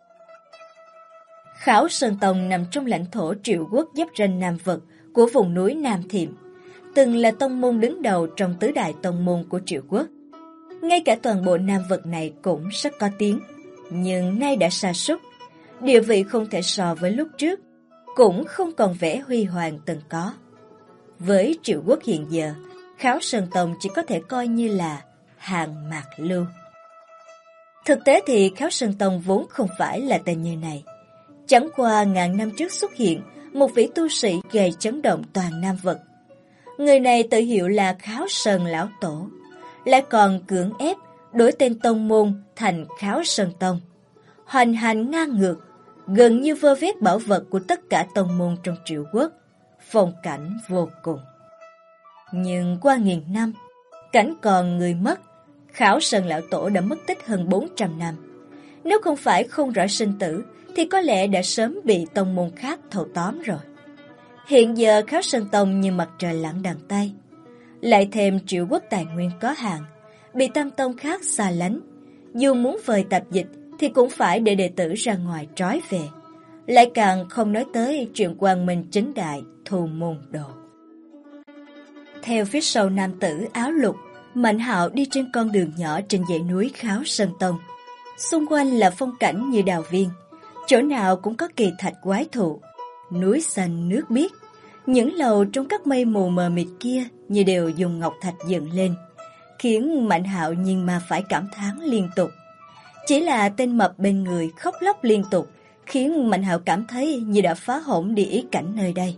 Khảo Sơn Tông nằm trong lãnh thổ Triệu Quốc giáp ranh Nam Vực của vùng núi Nam Thiểm, từng là tông môn đứng đầu trong tứ đại tông môn của Triệu Quốc. Ngay cả toàn bộ nam vực này cũng rất có tiếng, nhưng nay đã sa sút, địa vị không thể so với lúc trước, cũng không còn vẻ huy hoàng từng có. Với Triệu Quốc hiện giờ, Kháo Sơn Tông chỉ có thể coi như là hàng mạc lưu. Thực tế thì Kháo Sơn Tông vốn không phải là tên như này. Chẳng qua ngàn năm trước xuất hiện một vị tu sĩ gây chấn động toàn Nam vực. Người này tự hiệu là Kháo Sơn Lão Tổ, lại còn cưỡng ép đổi tên tông môn thành Kháo Sơn Tông, hoành hành ngang ngược, gần như vơ vét bảo vật của tất cả tông môn trong Triệu Quốc, phong cảnh vô cùng. Nhưng qua nghìn năm, cảnh còn người mất, Kháo Sơn Lão Tổ đã mất tích hơn 400 năm. Nếu không phải không rõ sinh tử, thì có lẽ đã sớm bị tông môn khác thâu tóm rồi. Hiện giờ Kháo Sơn Tông như mặt trời lặn đằng Tây, lại thêm Triệu Quốc tài nguyên có hạn, bị tam tông khác xa lánh. Dù muốn vời tập dịch thì cũng phải để đệ tử ra ngoài trói về. Lại càng không nói tới chuyện quang minh chính đại thu môn đồ. Theo phía sau nam tử áo lục, Mạnh Hạo đi trên con đường nhỏ trên dãy núi Kháo Sơn Tông. Xung quanh là phong cảnh như đào viên, chỗ nào cũng có kỳ thạch quái thụ, núi xanh nước biếc. Những lầu trong các mây mù mờ mịt kia như đều dùng ngọc thạch dựng lên, khiến Mạnh Hạo nhìn mà phải cảm thán liên tục. Chỉ là tên mập bên người khóc lóc liên tục, khiến Mạnh Hạo cảm thấy như đã phá hỏng đi ý cảnh nơi đây.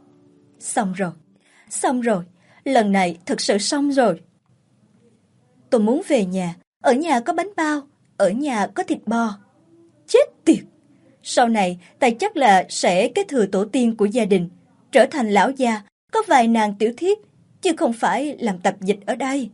Xong rồi, lần này thực sự xong rồi. Tôi muốn về nhà, ở nhà có bánh bao, ở nhà có thịt bò. Chết tiệt! Sau này, ta chắc là sẽ kế thừa tổ tiên của gia đình, trở thành lão gia, có vài nàng tiểu thiếp, chứ không phải làm tập dịch ở đây.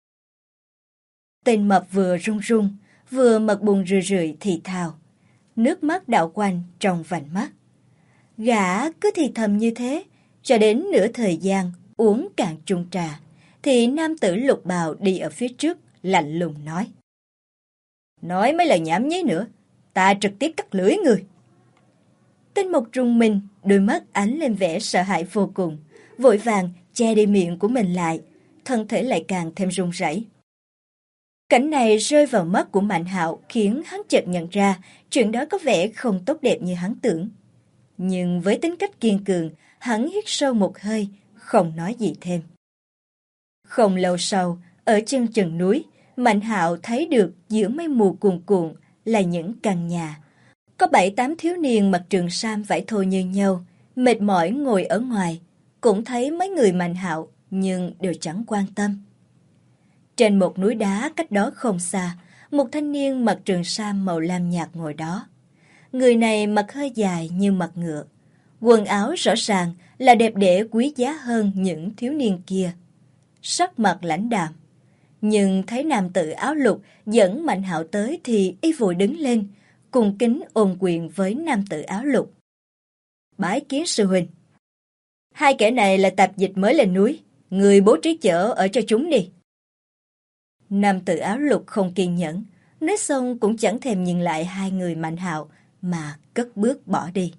Tên mập vừa run run, vừa mặt buồn rười rượi thì thào. Nước mắt đạo quanh trong vành mắt. Gã cứ thì thầm như thế, cho đến nửa thời gian uống cạn chung trà, thì nam tử lục bào đi ở phía trước lạnh lùng nói. Nói mấy lời nhảm nhí nữa, ta trực tiếp cắt lưỡi người. Tên mộc rùng mình, đôi mắt ánh lên vẻ sợ hãi vô cùng, vội vàng che đi miệng của mình lại, thân thể lại càng thêm run rẩy. Cảnh này rơi vào mắt của Mạnh Hạo khiến hắn chợt nhận ra chuyện đó có vẻ không tốt đẹp như hắn tưởng. Nhưng với tính cách kiên cường, hắn hít sâu một hơi, không nói gì thêm. Không lâu sau, ở chân chừng núi, Mạnh Hạo thấy được giữa mây mù cuồn cuộn là những căn nhà. Có 7-8 thiếu niên mặc trường sam vải thô như nhau, mệt mỏi ngồi ở ngoài, cũng thấy mấy người Mạnh Hạo nhưng đều chẳng quan tâm. Trên một núi đá cách đó không xa, một thanh niên mặc trường sam màu lam nhạt ngồi đó. Người này mặc hơi dài như mặt ngựa, quần áo rõ ràng là đẹp đẽ quý giá hơn những thiếu niên kia. Sắc mặt lãnh đạm, nhưng thấy nam tử áo lục dẫn Mạnh Hạo tới thì y vội đứng lên, cùng kính ôm quyền với nam tử áo lục. Bái kiến sư huynh. Hai kẻ này là tạp dịch mới lên núi, người bố trí chở ở cho chúng đi. Nam tử áo lục không kiên nhẫn, nói xong cũng chẳng thèm nhìn lại hai người Mạnh Hạo mà cất bước bỏ đi.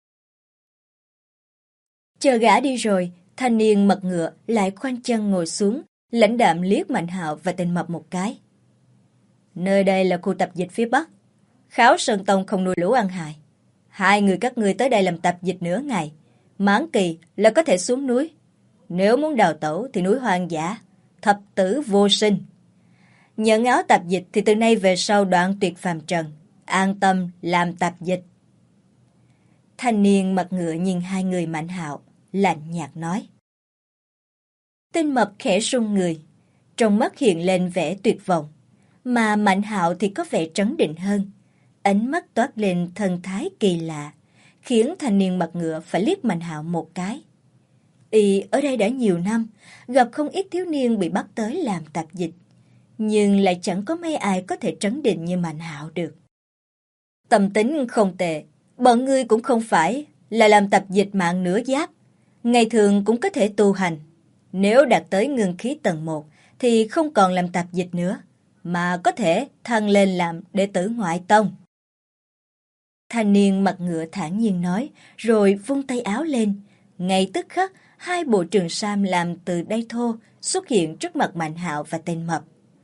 Chờ gã đi rồi, thanh niên mặt ngựa lại khoanh chân ngồi xuống, lãnh đạm liếc Mạnh Hạo và tên mập một cái. Nơi đây là khu tập dịch phía Bắc. Kháo Sơn Tông không nuôi lũ ăn hại. Hai người các ngươi tới đây làm tập dịch nửa ngày, mãn kỳ là có thể xuống núi. Nếu muốn đào tẩu thì núi hoang dã, thập tử vô sinh. Nhận áo tập dịch thì từ nay về sau đoạn tuyệt phàm trần, an tâm làm tập dịch. Thanh niên mặt ngựa nhìn hai người Mạnh Hạo, lạnh nhạt nói. Tên mập khẽ run người, trong mắt hiện lên vẻ tuyệt vọng, mà Mạnh Hạo thì có vẻ trấn định hơn. Ánh mắt toát lên thần thái kỳ lạ, khiến thanh niên mặt ngựa phải liếc Mạnh Hạo một cái. Y ở đây đã nhiều năm, gặp không ít thiếu niên bị bắt tới làm tạp dịch, nhưng lại chẳng có mấy ai có thể trấn định như Mạnh Hạo được. Tâm tính không tệ, bọn ngươi cũng không phải là làm tạp dịch mạng nửa giáp, ngày thường cũng có thể tu hành. Nếu đạt tới ngưng khí tầng 1 thì không còn làm tạp dịch nữa, mà có thể thăng lên làm đệ tử ngoại tông. Thanh niên mặt ngựa thản nhiên nói, rồi vung tay áo lên. Ngay tức khắc, hai bộ trường sam làm từ đay thô xuất hiện trước mặt Mạnh Hạo và tên mập.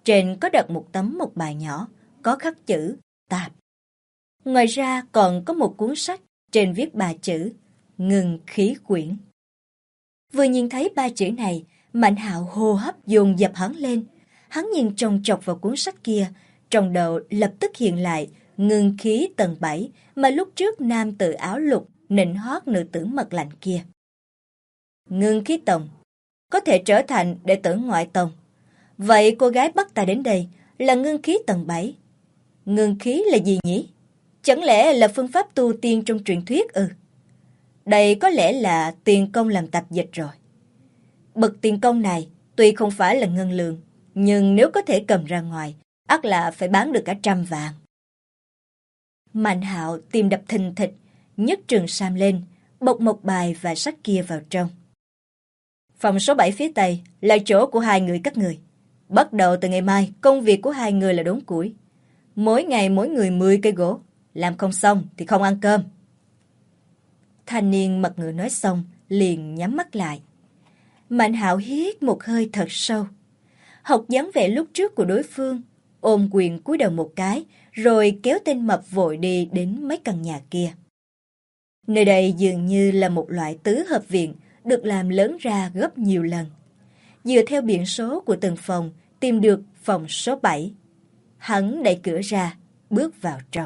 trên có đặt một tấm mộc bài nhỏ, có khắc chữ Tạp. Ngoài ra còn có một cuốn sách trên viết 3 chữ Ngưng khí quyển. Vừa nhìn thấy 3 chữ này, Mạnh Hạo hô hấp dồn dập hẳn lên. Hắn nhìn chòng chọc vào cuốn sách kia, trong đầu lập tức hiện lại ngưng khí tầng 7 mà lúc trước nam tử áo lục nịnh hót nữ tử mặt lạnh kia. Ngưng khí tông, có thể trở thành đệ tử ngoại tông. Vậy cô gái bắt ta đến đây là ngưng khí tầng 7. Ngưng khí là gì nhỉ? Chẳng lẽ là phương pháp tu tiên trong truyền thuyết ư? Đây có lẽ là tiền công làm tạp dịch rồi. Bậc tiền công này tuy không phải là ngân lượng, nhưng nếu có thể cầm ra ngoài, ắt là phải bán được cả 100 vạn. Mạnh Hạo tim đập thình thịch, nhấc trường sam lên, bọc một bài và sách kia vào trong. Phòng số 7 phía tây là chỗ của 2 người các người. Bắt đầu từ ngày mai, công việc của 2 người là đốn củi. Mỗi ngày mỗi người 10 cây gỗ, làm không xong thì không ăn cơm. Thanh niên mặt ngựa nói xong, liền nhắm mắt lại. Mạnh Hạo hít một hơi thật sâu. Học dáng vẻ lúc trước của đối phương, ôm quyền cúi đầu một cái, rồi kéo tên mập vội đi đến mấy căn nhà kia. Nơi đây dường như là một loại tứ hợp viện, được làm lớn ra gấp nhiều lần. Dựa theo biển số của từng phòng, tìm được phòng số 7. Hắn đẩy cửa ra, bước vào trong.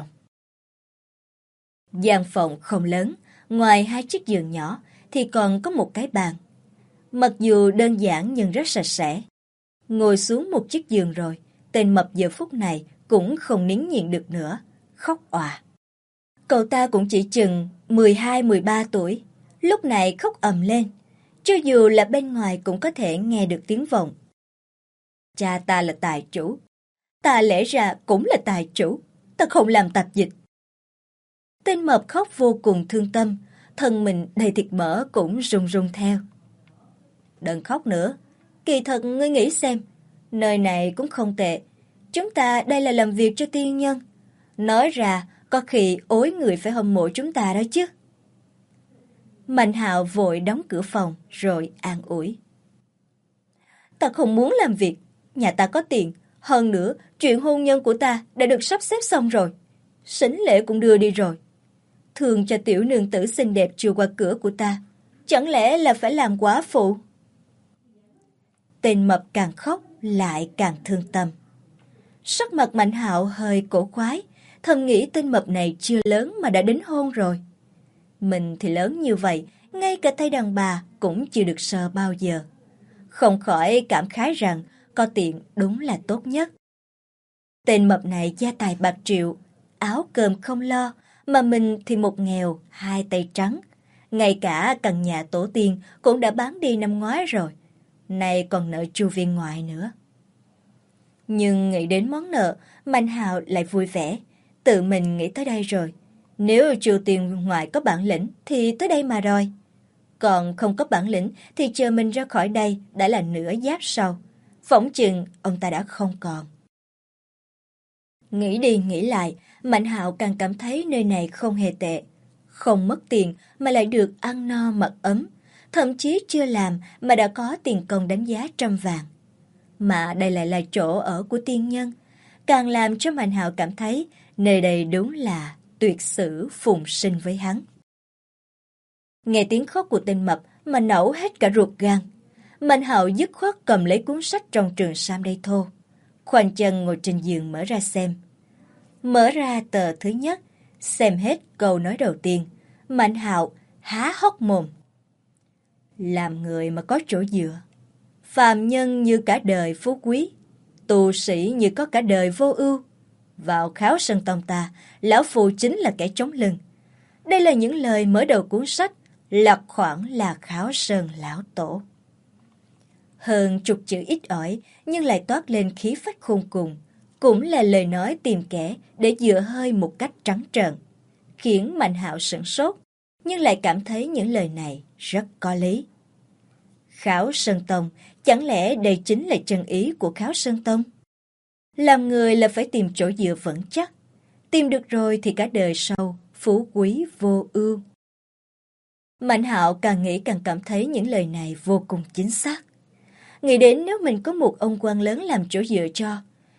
Gian phòng không lớn, ngoài 2 chiếc giường nhỏ thì còn có một cái bàn. Mặc dù đơn giản nhưng rất sạch sẽ. Ngồi xuống một chiếc giường rồi, tên mập giờ phút này cũng không nín nhịn được nữa, khóc òa. Cậu ta cũng chỉ chừng 12-13 tuổi, lúc này khóc ầm lên, cho dù là bên ngoài cũng có thể nghe được tiếng vọng. Cha ta là tài chủ, ta lẽ ra cũng là tài chủ, ta không làm tạp dịch. Tên mập khóc vô cùng thương tâm, thân mình đầy thịt mỡ cũng run run theo. Đừng khóc nữa, kỳ thật ngươi nghĩ xem, nơi này cũng không tệ. Chúng ta đây là làm việc cho tiên nhân. Nói ra, có khi ối người phải hâm mộ chúng ta đó chứ. Mạnh Hạo vội đóng cửa phòng rồi an ủi. Ta không muốn làm việc, nhà ta có tiền. Hơn nữa, chuyện hôn nhân của ta đã được sắp xếp xong rồi. Sính lễ cũng đưa đi rồi. Thường cho tiểu nương tử xinh đẹp chưa qua cửa của ta, chẳng lẽ là phải làm quả phụ? Tên mập càng khóc lại càng thương tâm. Sắc mặt Mạnh Hạo hơi cổ quái, thầm nghĩ tên mập này chưa lớn mà đã đính hôn rồi. Mình thì lớn như vậy, ngay cả tay đàn bà cũng chưa được sờ bao giờ. Không khỏi cảm khái rằng có tiền đúng là tốt nhất. Tên mập này gia tài bạc triệu, áo cơm không lo, mà mình thì một nghèo, 2 tay trắng. Ngay cả căn nhà tổ tiên cũng đã bán đi năm ngoái rồi. Nay còn nợ chu viên ngoại nữa. Nhưng nghĩ đến món nợ, Mạnh Hạo lại vui vẻ. Tự mình nghĩ tới đây rồi. Nếu chu tiền ngoại có bản lĩnh thì tới đây mà đòi. Còn không có bản lĩnh thì chờ mình ra khỏi đây đã là nửa giáp sau. Phỏng chừng ông ta đã không còn. Nghĩ đi nghĩ lại, Mạnh Hạo càng cảm thấy nơi này không hề tệ. Không mất tiền mà lại được ăn no mặc ấm. Thậm chí chưa làm mà đã có tiền công đánh giá 100 vạn. Mà đây lại là chỗ ở của tiên nhân. Càng làm cho Mạnh Hạo cảm thấy nơi đây đúng là tuyệt sử phùng sinh với hắn. Nghe tiếng khóc của tên mập mà nổ hết cả ruột gan. Mạnh Hạo dứt khoát cầm lấy cuốn sách trong trường sam đay thô. Khoanh chân ngồi trên giường mở ra xem. Mở ra tờ thứ nhất, xem hết câu nói đầu tiên. Mạnh Hạo há hốc mồm. Làm người mà có chỗ dựa, phàm nhân như cả đời phú quý, tu sĩ như có cả đời vô ưu. Vào Kháo Sơn Tông ta, lão phù chính là kẻ chống lưng. Đây là những lời mở đầu cuốn sách, lật khoảng là Kháo Sơn lão tổ. Hơn chục chữ ít ỏi nhưng lại toát lên khí phách khôn cùng, cũng là lời nói tìm kẻ để dựa hơi một cách trắng trợn, khiến Mạnh Hạo sửng sốt, nhưng lại cảm thấy những lời này rất có lý. Kháo Sơn Tông, chẳng lẽ đây chính là chân ý của Kháo Sơn Tông? Làm người là phải tìm chỗ dựa vững chắc, tìm được rồi thì cả đời sau phú quý vô ưu. Mạnh Hạo càng nghĩ càng cảm thấy những lời này vô cùng chính xác. Nghĩ đến nếu mình có một ông quan lớn làm chỗ dựa cho,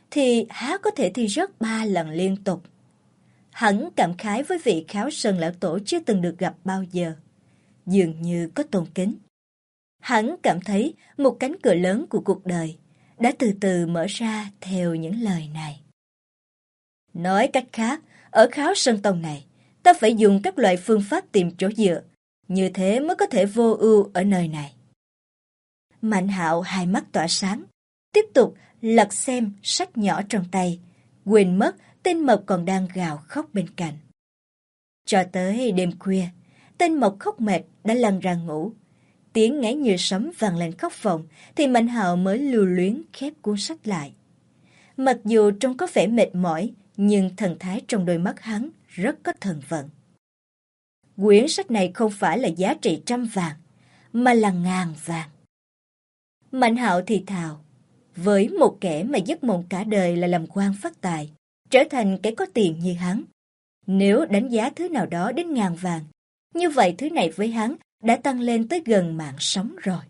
thì há có thể thi rớt 3 lần liên tục. Hắn cảm khái với vị Kháo Sơn lão tổ chưa từng được gặp bao giờ, dường như có tôn kính. Hắn cảm thấy một cánh cửa lớn của cuộc đời đã từ từ mở ra theo những lời này. Nói cách khác, ở Kháo Sơn Tông này, ta phải dùng các loại phương pháp tìm chỗ dựa, như thế mới có thể vô ưu ở nơi này. Mạnh Hạo hai mắt tỏa sáng, tiếp tục lật xem sách nhỏ trong tay, quên mất tên Mộc còn đang gào khóc bên cạnh. Cho tới đêm khuya, tên Mộc khóc mệt đã lăn ra ngủ. Tiếng ngáy như sấm vang lên khóc phòng thì Mạnh Hạo mới lưu luyến khép cuốn sách lại. Mặc dù trông có vẻ mệt mỏi, nhưng thần thái trong đôi mắt hắn rất có thần vận. Quyển sách này không phải là giá trị 100 vàng, mà là 1000 vàng. Mạnh Hạo thì thào, với một kẻ mà giấc mộng cả đời là làm quan phát tài, trở thành kẻ có tiền như hắn. Nếu đánh giá thứ nào đó đến 1000 vàng, như vậy thứ này với hắn đã tăng lên tới gần mạng sống rồi.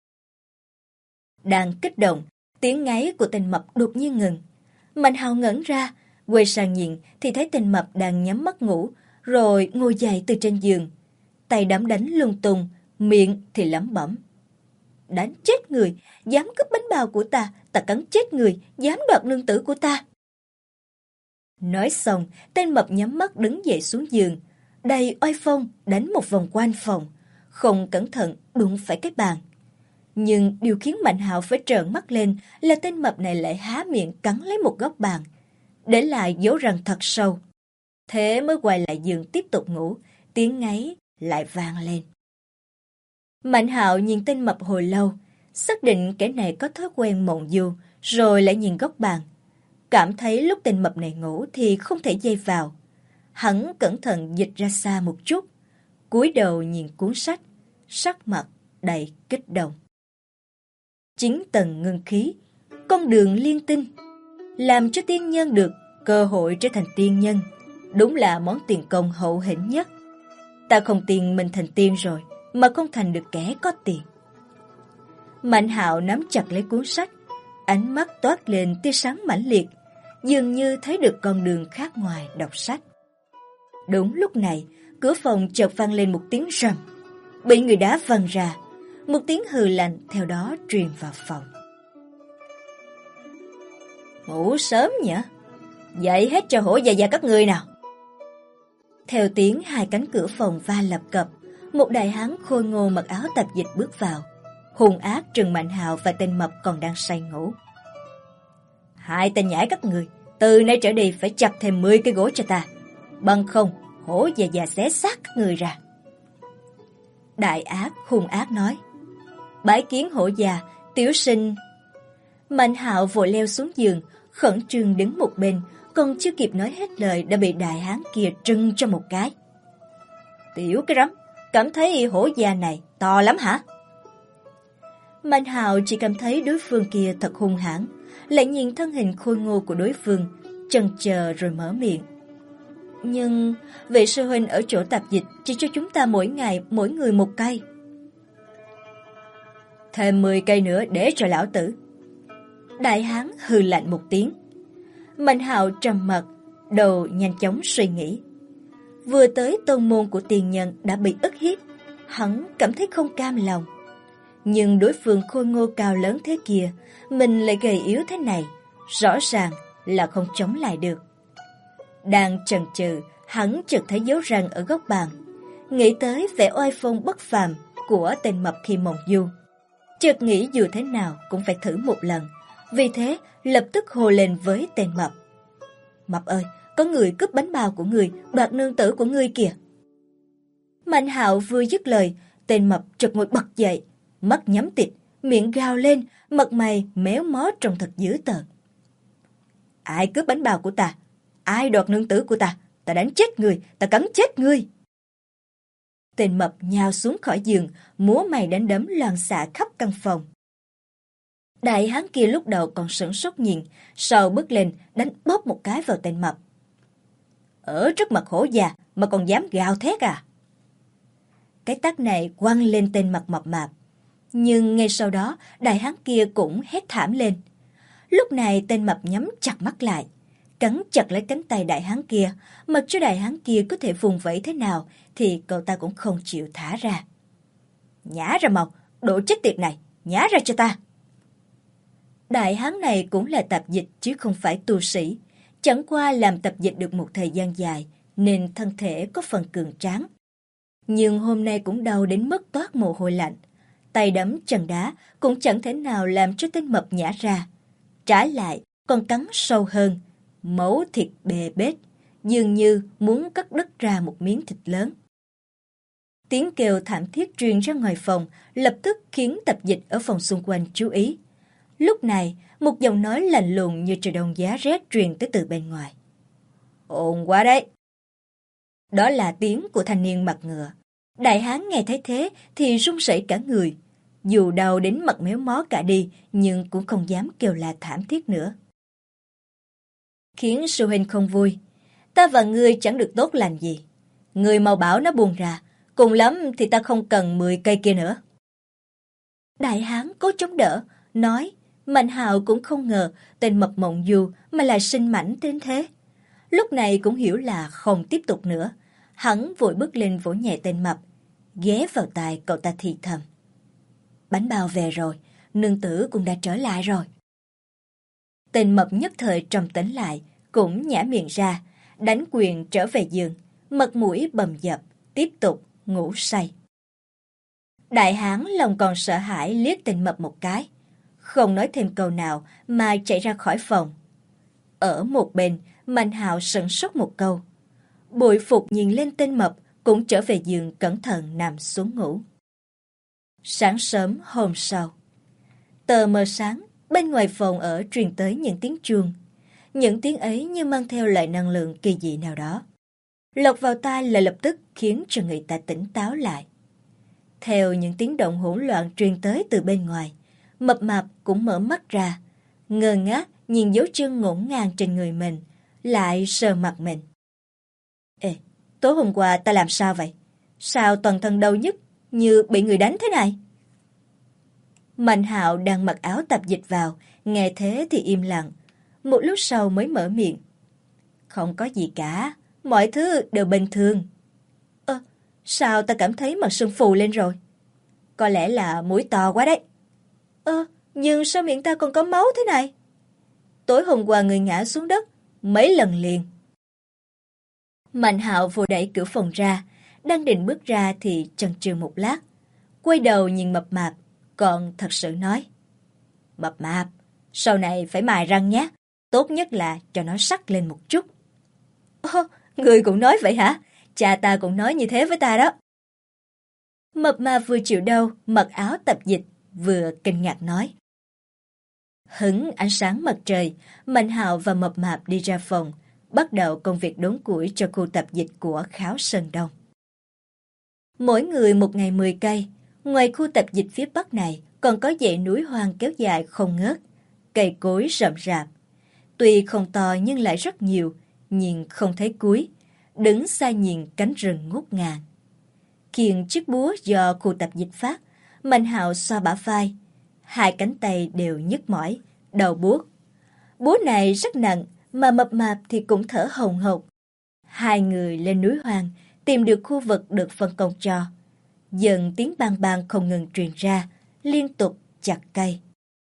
Đang kích động, tiếng ngáy của tên Mập đột nhiên ngừng. Mạnh Hạo ngẩn ra, quay sang nhìn thì thấy tên Mập đang nhắm mắt ngủ, rồi ngồi dậy từ trên giường. Tay đấm đánh lung tung, miệng thì lẩm bẩm. Đánh chết người, dám cướp bánh bao của ta, ta cắn chết người, dám đoạt nương tử của ta. Nói xong, tên Mập nhắm mắt đứng dậy xuống giường, đầy oai phong đánh một vòng quanh phòng, không cẩn thận đụng phải cái bàn. Nhưng điều khiến Mạnh Hạo phải trợn mắt lên là tên Mập này lại há miệng cắn lấy một góc bàn, để lại dấu răng thật sâu. Thế mới quay lại giường tiếp tục ngủ, tiếng ngáy lại vang lên. Mạnh Hạo nhìn tên Mập hồi lâu, xác định kẻ này có thói quen mộng du, rồi lại nhìn góc bàn. Cảm thấy lúc tên Mập này ngủ thì không thể dây vào. Hắn cẩn thận dịch ra xa một chút, cúi đầu nhìn cuốn sách, sắc mặt đầy kích động. 9 tầng ngưng khí, con đường liên tinh, làm cho tiên nhân được cơ hội trở thành tiên nhân, đúng là món tiền công hậu hĩnh nhất. Ta không tiền mình thành tiên rồi, mà không thành được kẻ có tiền. Mạnh Hạo nắm chặt lấy cuốn sách, ánh mắt toát lên tia sáng mãnh liệt, dường như thấy được con đường khác ngoài đọc sách. Đúng lúc này, cửa phòng chợt vang lên một tiếng rầm, bị người đá văng ra, một tiếng hừ lạnh theo đó truyền vào phòng. Ngủ sớm nhỉ? Dậy hết cho hổ già các ngươi nào. Theo tiếng hai cánh cửa phòng va lập cập, một đại hán khôi ngô mặc áo tạp dịch bước vào, hung ác trừng Mạnh Hạo và tên Mập còn đang say ngủ. Hai tên nhãi các người, từ nay trở đi phải chặt thêm 10 cái gối cho ta, bằng không hổ già xé xác các người ra. Đại ác hung ác nói. Bái kiến hổ già, tiểu sinh. Mạnh Hạo vội leo xuống giường, khẩn trương đứng một bên, còn chưa kịp nói hết lời đã bị đại hán kia trừng cho một cái. Tiểu cái rắm, cảm thấy hổ già này to lắm hả? Mạnh Hạo chỉ cảm thấy đối phương kia thật hung hãn, lại nhìn thân hình khôi ngô của đối phương, chần chờ rồi mở miệng. Nhưng vệ sư huynh ở chỗ tạp dịch chỉ cho chúng ta mỗi ngày mỗi người 1 cây. Thêm 10 cây nữa để cho lão tử. Đại hán hừ lạnh một tiếng. Mạnh Hạo trầm mặc, đầu nhanh chóng suy nghĩ. Vừa tới tôn môn của tiền nhân đã bị ức hiếp, hắn cảm thấy không cam lòng. Nhưng đối phương khôi ngô cao lớn thế kia, mình lại gầy yếu thế này, rõ ràng là không chống lại được. Đang chần chừ, hắn chợt thấy dấu răng ở góc bàn, nghĩ tới vẻ oai phong bất phàm của tên Mập khi mộng du. Chợt nghĩ dù thế nào cũng phải thử một lần, vì thế lập tức hô lên với tên Mập. Mập ơi, có người cướp bánh bao của người, đoạt nương tử của ngươi kìa. Mạnh Hạo vừa dứt lời, tên Mập chợt ngồi bật dậy, mắt nhắm tịt, miệng gào lên, mặt mày méo mó trông thật dữ tợn. Ai cướp bánh bao của ta? Ai đoạt nương tử của ta? Ta đánh chết người, ta cắn chết ngươi. Tên Mập nhào xuống khỏi giường, múa may đánh đấm loạn xạ khắp căn phòng. Đại hán kia lúc đầu còn sửng sốt nhìn, sau bước lên đánh bóp một cái vào tên Mập. Ở trước mặt hổ già mà còn dám gào thét à? Cái tát này quăng lên tên mặt mập mạp. Nhưng ngay sau đó, đại hán kia cũng hét thảm lên. Lúc này tên mập nhắm chặt mắt lại, cắn chặt lấy cánh tay đại hán kia, mặc cho đại hán kia có thể vùng vẫy thế nào thì cậu ta cũng không chịu thả ra. Nhả ra mau, đồ chết tiệt này, nhả ra cho ta. Đại hán này cũng là tạp dịch chứ không phải tu sĩ, chẳng qua làm tạp dịch được một thời gian dài nên thân thể có phần cường tráng. Nhưng hôm nay cũng đau đến mức toát mồ hôi lạnh, tay đấm chân đá cũng chẳng thể nào làm cho tên mập nhả ra. Trái lại còn cắn sâu hơn, máu thịt bê bết, dường như muốn cắt đứt ra một miếng thịt lớn. Tiếng kêu thảm thiết truyền ra ngoài phòng, lập tức khiến tập dịch ở phòng xung quanh chú ý. Lúc này, một giọng nói lạnh lùng như trời đông giá rét truyền tới từ bên ngoài. Ồn quá đấy! Đó là tiếng của thanh niên mặt ngựa. Đại hán nghe thấy thế thì run rẩy cả người. Dù đau đến mặt méo mó cả đi, nhưng cũng không dám kêu la thảm thiết nữa. Khiến sư huynh không vui. Ta và ngươi chẳng được tốt lành gì. Ngươi mau bảo nó buông ra. Cùng lắm thì ta không cần 10 cây kia nữa. Đại hán cố chống đỡ, nói. Mạnh Hạo cũng không ngờ tên mập mộng du mà lại sinh mảnh đến thế. Lúc này cũng hiểu là không tiếp tục nữa. Hắn vội bước lên vỗ nhẹ tên mập, ghé vào tai cậu ta thì thầm. Bánh bao về rồi, nương tử cũng đã trở lại rồi. Tên mập nhất thời trầm tĩnh lại, cũng nhả miệng ra, đánh quyền trở về giường, mặt mũi bầm dập, tiếp tục ngủ say. Đại hán lòng còn sợ hãi liếc tên mập một cái, không nói thêm câu nào mà chạy ra khỏi phòng. Ở một bên, Mạnh Hạo sững sốt một câu. Bội phục nhìn lên tên mập, cũng trở về giường cẩn thận nằm xuống ngủ. Sáng sớm hôm sau, tờ mờ sáng, bên ngoài phòng ở truyền tới những tiếng chuông. Những tiếng ấy như mang theo loại năng lượng kỳ dị nào đó. Lọt vào tai là lập tức khiến cho người ta tỉnh táo lại. Theo những tiếng động hỗn loạn truyền tới từ bên ngoài, mập mạp cũng mở mắt ra, ngơ ngác nhìn dấu chân ngổn ngang trên người mình, lại sờ mặt mình. Ê, tối hôm qua ta làm sao vậy? Sao toàn thân đau nhức như bị người đánh thế này? Mạnh Hạo đang mặc áo tạp dịch vào, nghe thế thì im lặng. Một lúc sau mới mở miệng. Không có gì cả, mọi thứ đều bình thường. Sao ta cảm thấy mặt sưng phù lên rồi? Có lẽ là mũi to quá đấy. Nhưng sao miệng ta còn có máu thế này? Tối hôm qua người ngã xuống đất mấy lần liền. Mạnh Hạo vội đẩy cửa phòng ra, đang định bước ra thì chần chừ một lát, quay đầu nhìn mập mạp, còn thật sự nói. Mập mạp, sau này phải mài răng nhé, tốt nhất là cho nó sắc lên một chút. Người cũng nói vậy hả? Cha ta cũng nói như thế với ta đó. Mập mạp vừa chịu đau, mặc áo tập dịch, vừa kinh ngạc nói. Hứng ánh sáng mặt trời, Mạnh Hạo và mập mạp đi ra phòng, bắt đầu công việc đốn củi cho khu tập dịch của Kháo Sơn Đông. Mỗi người một ngày 10 cây, ngoài khu tập dịch phía bắc này còn có dãy núi hoang kéo dài không ngớt, cây cối rậm rạp. Tuy không to nhưng lại rất nhiều, nhìn không thấy cuối, đứng xa nhìn cánh rừng ngút ngàn. Khiêng chiếc búa do khu tập dịch phát, Mạnh Hạo xoa bả vai, hai cánh tay đều nhức mỏi, đầu buốt. Búa này rất nặng, mà mập mạp thì cũng thở hồng hộc. Hai người lên núi hoang, tìm được khu vực được phân công cho. Dần tiếng bang bang không ngừng truyền ra, liên tục chặt cây.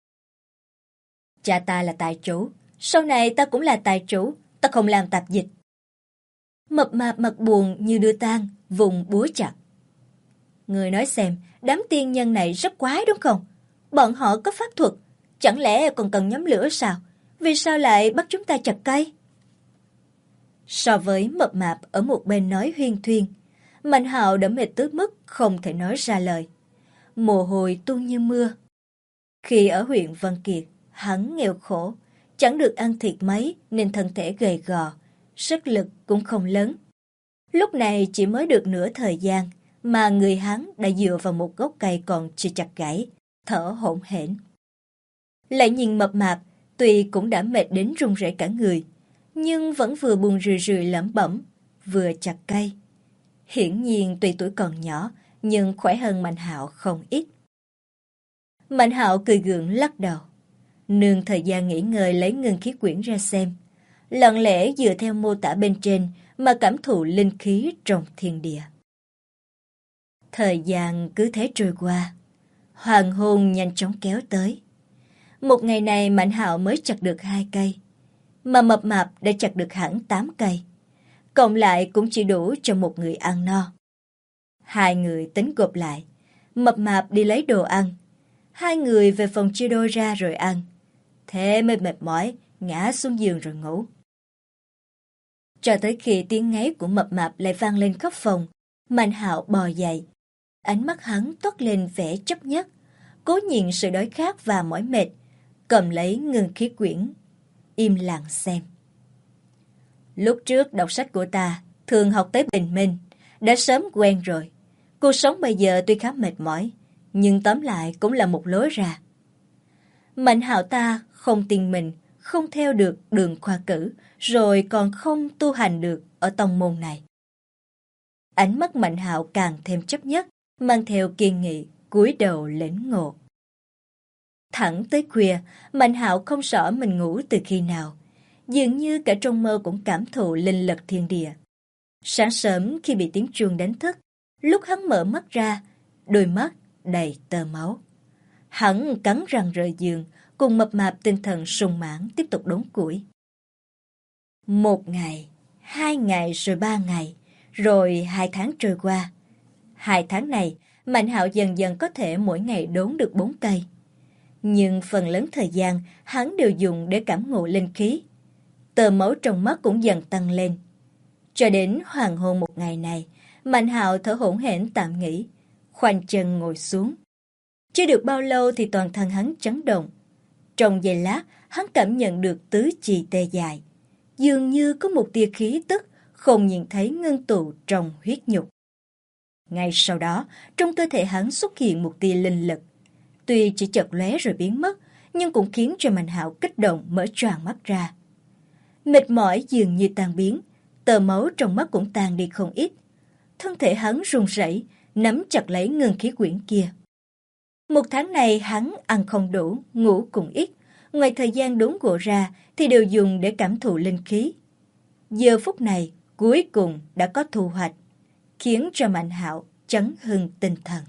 Cha ta là tài chủ, sau này ta cũng là tài chủ, ta không làm tạp dịch. Mập mạp mặt buồn như đưa tang, vùng búa chặt. Người nói xem, đám tiên nhân này rất quái đúng không? Bọn họ có pháp thuật, chẳng lẽ còn cần nhóm lửa sao? Vì sao lại bắt chúng ta chặt cây? So với mập mạp ở một bên nói huyên thuyên, Mạnh Hạo đã mệt tới mức không thể nói ra lời. Mồ hôi tuôn như mưa. Khi ở huyện Văn Kiệt, hắn nghèo khổ, chẳng được ăn thịt mấy nên thân thể gầy gò, sức lực cũng không lớn. Lúc này chỉ mới được nửa thời gian mà người hắn đã dựa vào một gốc cây còn chưa chặt gãy, thở hổn hển. Lại nhìn mập mạp, tuy cũng đã mệt đến run rẩy cả người, nhưng vẫn vừa buồn rười rười lẩm bẩm, vừa chặt cây. Hiển nhiên tuy tuổi còn nhỏ, nhưng khỏe hơn Mạnh Hạo không ít. Mạnh Hạo cười gượng lắc đầu. Nương thời gian nghỉ ngơi lấy ngưng khí quyển ra xem, lặng lẽ dựa theo mô tả bên trên mà cảm thụ linh khí trong thiên địa. Thời gian cứ thế trôi qua, hoàng hôn nhanh chóng kéo tới. Một ngày này Mạnh Hạo mới chặt được 2 cây, mà Mập Mạp đã chặt được hẳn 8 cây. Cộng lại cũng chỉ đủ cho một người ăn no. 2 người tính gộp lại, Mập Mạp đi lấy đồ ăn, 2 người về phòng chia đôi ra rồi ăn. Thế mới mệt mỏi, ngã xuống giường rồi ngủ. Cho tới khi tiếng ngáy của Mập Mạp lại vang lên khắp phòng, Mạnh Hạo bò dậy. Ánh mắt hắn toát lên vẻ chấp nhất, cố nhịn sự đói khát và mỏi mệt, cầm lấy ngưng khí quyển, im lặng xem. Lúc trước đọc sách của ta, thường học tới bình minh, đã sớm quen rồi. Cuộc sống bây giờ tuy khá mệt mỏi, nhưng tóm lại cũng là một lối ra. Mạnh Hạo ta không tin mình, không theo được đường khoa cử, rồi còn không tu hành được ở tông môn này. Ánh mắt Mạnh Hạo càng thêm chấp nhất, mang theo kiên nghị, cúi đầu lĩnh ngộ. Thẳng tới khuya, Mạnh Hạo không rõ mình ngủ từ khi nào, dường như cả trong mơ cũng cảm thụ linh lực thiên địa. Sáng sớm khi bị tiếng chuông đánh thức, lúc hắn mở mắt ra, đôi mắt đầy tơ máu. Hắn cắn răng rời giường, cùng Mập Mạp tinh thần sung mãn tiếp tục đốn củi. 1 ngày, 2 ngày rồi 3 ngày, rồi 2 tháng trôi qua. 2 tháng này, Mạnh Hạo dần dần có thể mỗi ngày đốn được 4 cây. Nhưng phần lớn thời gian, hắn đều dùng để cảm ngộ linh khí. Tơ máu trong mắt cũng dần tăng lên. Cho đến hoàng hôn một ngày này, Mạnh Hạo thở hổn hển tạm nghỉ, khoanh chân ngồi xuống. Chưa được bao lâu thì toàn thân hắn chấn động. Trong giây lát, hắn cảm nhận được tứ chi tê dại. Dường như có một tia khí tức không nhìn thấy ngưng tụ trong huyết nhục. Ngay sau đó, trong cơ thể hắn xuất hiện một tia linh lực. Tuy chỉ chợt lóe rồi biến mất, nhưng cũng khiến cho Mạnh Hạo kích động mở choàng mắt ra. Mệt mỏi dường như tan biến, tơ máu trong mắt cũng tan đi không ít. Thân thể hắn run rẩy, nắm chặt lấy ngưng khí quyển kia. 1 tháng này hắn ăn không đủ, ngủ cũng ít. Ngoài thời gian đốn gỗ ra thì đều dùng để cảm thụ linh khí. Giờ phút này cuối cùng đã có thu hoạch, khiến cho Mạnh Hạo chấn hưng tinh thần.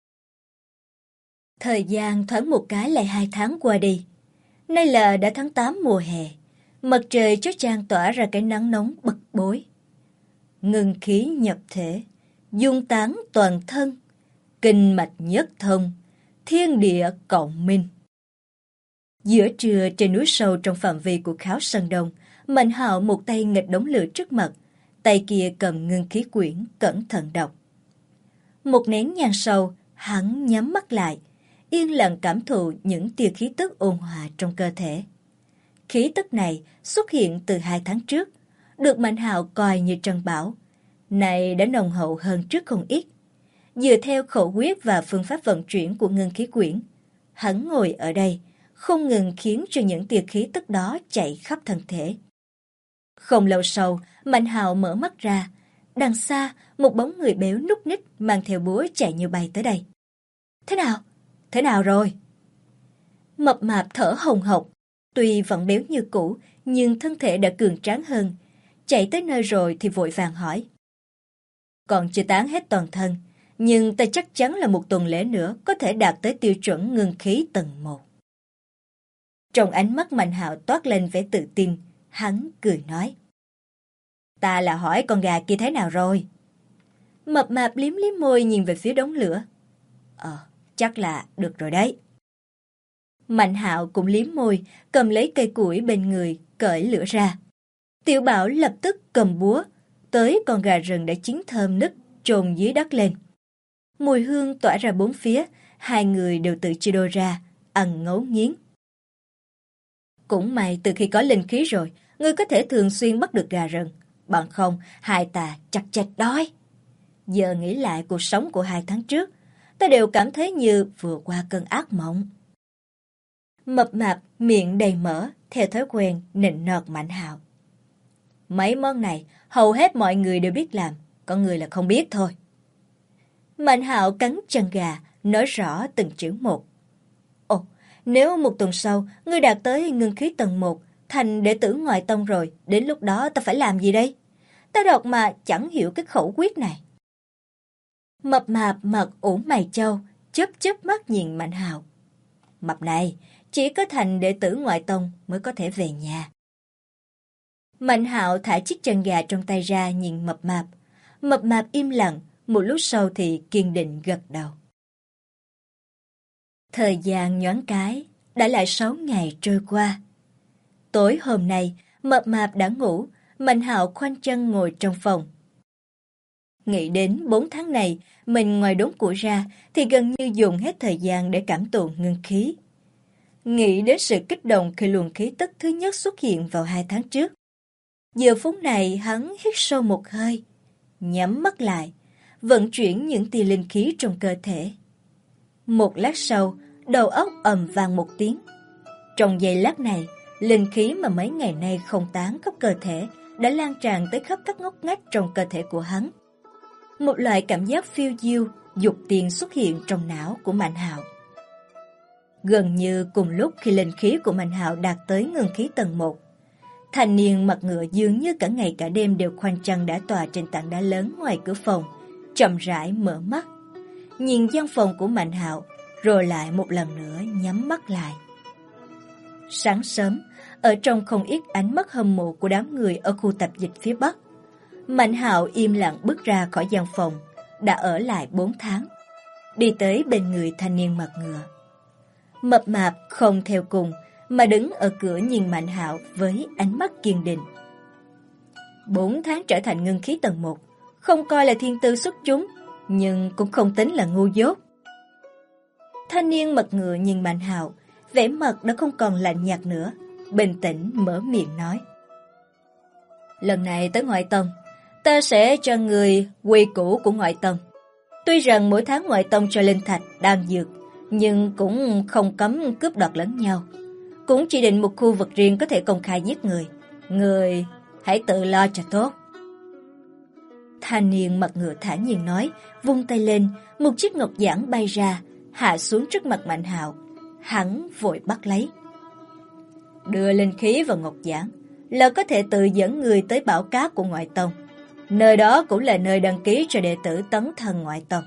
Thời gian thoáng một cái lại 2 tháng qua đi. Nay là đã tháng 8 mùa hè. Mặt trời chói chang tỏa ra cái nắng nóng bức bối. Ngưng khí nhập thể, dung tán toàn thân, kinh mạch nhất thông, thiên địa cộng minh. Giữa trưa trên núi sâu trong phạm vi của Kháo Sơn Đông, Mạnh Hạo một tay nghịch đống lửa trước mặt, tay kia cầm ngưng khí quyển cẩn thận đọc. Một nén nhang sau, hắn nhắm mắt lại, yên lặng cảm thụ những tia khí tức ôn hòa trong cơ thể. Khí tức này xuất hiện từ 2 tháng trước, được Mạnh Hạo coi như trân bảo, này đã nồng hậu hơn trước không ít. Dựa theo khẩu quyết và phương pháp vận chuyển của ngưng khí quyển, hắn ngồi ở đây, không ngừng khiến cho những tia khí tức đó chạy khắp thân thể. Không lâu sau, Mạnh Hạo mở mắt ra, đằng xa một bóng người béo núc ních mang theo búa chạy như bay tới đây. Thế nào? Thế nào rồi? Mập Mạp thở hồng hộc, tuy vẫn béo như cũ, nhưng thân thể đã cường tráng hơn. Chạy tới nơi rồi thì vội vàng hỏi. Còn chưa tán hết toàn thân, nhưng ta chắc chắn là 1 tuần lễ nữa có thể đạt tới tiêu chuẩn ngưng khí tầng 1. Trong ánh mắt Mạnh Hạo toát lên vẻ tự tin, hắn cười nói. Ta là hỏi con gà kia thế nào rồi? Mập Mạp liếm liếm môi nhìn về phía đống lửa. Chắc là được rồi đấy. Mạnh Hạo cũng liếm môi, cầm lấy cây củi bên người, cởi lửa ra. Tiểu Bảo lập tức cầm búa, tới con gà rừng đã chín thơm nức, chôn dưới đất lên. Mùi hương tỏa ra bốn phía, 2 người đều tự chia đôi ra, ăn ngấu nghiến. Cũng may từ khi có linh khí rồi, ngươi có thể thường xuyên bắt được gà rừng. Bằng không, hai ta chặt chặt đói. Giờ nghĩ lại cuộc sống của 2 tháng trước, ta đều cảm thấy như vừa qua cơn ác mộng. Mập Mạp miệng đầy mỡ, theo thói quen nịnh nọt Mạnh Hạo. Mấy món này hầu hết mọi người đều biết làm, có người là không biết thôi. Mạnh Hạo cắn chân gà, nói rõ từng chữ một. Ồ, Nếu một tuần sau, ngươi đạt tới ngưng khí tầng 1, thành đệ tử ngoại tông rồi, đến lúc đó ta phải làm gì đây? Ta đọc mà chẳng hiểu cái khẩu quyết này. Mập mạp mặt ủ mày trâu, chớp chớp mắt nhìn Mạnh Hạo. Mập này, chỉ có thành đệ tử ngoại tông mới có thể về nhà. Mạnh Hạo thả chiếc chân gà trong tay ra nhìn mập mạp. Mập mạp im lặng, một lúc sau thì kiên định gật đầu. Thời gian nhoáng cái, đã lại 6 ngày trôi qua. Tối hôm nay, mập mạp đã ngủ, Mạnh Hạo khoanh chân ngồi trong phòng. Nghĩ đến 4 tháng này, mình ngoài đốn củi ra thì gần như dùng hết thời gian để cảm thụ ngưng khí. Nghĩ đến sự kích động khi luồng khí tức thứ nhất xuất hiện vào 2 tháng trước. Giờ phút này hắn hít sâu một hơi, nhắm mắt lại, vận chuyển những tia linh khí trong cơ thể. Một lát sau, đầu óc ầm vang một tiếng. Trong giây lát này, linh khí mà mấy ngày nay không tán khắp cơ thể đã lan tràn tới khắp các ngóc ngách trong cơ thể của hắn. Một loại cảm giác phiêu diêu, dục tiền xuất hiện trong não của Mạnh Hạo. Gần như cùng lúc khi linh khí của Mạnh Hạo đạt tới ngưng khí tầng 1, thanh niên mặt ngựa dường như cả ngày cả đêm đều khoanh chân đã tọa trên tảng đá lớn ngoài cửa phòng, chậm rãi mở mắt, nhìn gian phòng của Mạnh Hạo, rồi lại một lần nữa nhắm mắt lại. Sáng sớm, ở trong không ít ánh mắt hâm mộ của đám người ở khu tập dịch phía Bắc, Mạnh Hạo im lặng bước ra khỏi gian phòng, đã ở lại 4 tháng, đi tới bên người thanh niên mặt ngựa. Mập mạp không theo cùng, mà đứng ở cửa nhìn Mạnh Hạo với ánh mắt kiên định. 4 tháng trở thành ngưng khí tầng 1, không coi là thiên tư xuất chúng, nhưng cũng không tính là ngu dốt. Thanh niên mặt ngựa nhìn Mạnh Hạo, vẻ mặt đã không còn lạnh nhạt nữa, bình tĩnh mở miệng nói. Lần này tới ngoại tông, ta sẽ cho người quy củ của ngoại tông. Tuy rằng mỗi tháng ngoại tông cho linh thạch, đan dược, nhưng cũng không cấm cướp đoạt lẫn nhau. Cũng chỉ định một khu vực riêng có thể công khai giết người. Người hãy tự lo cho tốt. Thanh niên mặt ngựa thản nhiên nói, vung tay lên, một chiếc ngọc giản bay ra, hạ xuống trước mặt Mạnh Hạo. Hắn vội bắt lấy. Đưa linh khí vào ngọc giản là có thể tự dẫn người tới bảo cát của ngoại tông. Nơi đó cũng là nơi đăng ký cho đệ tử tấn thần ngoại tông.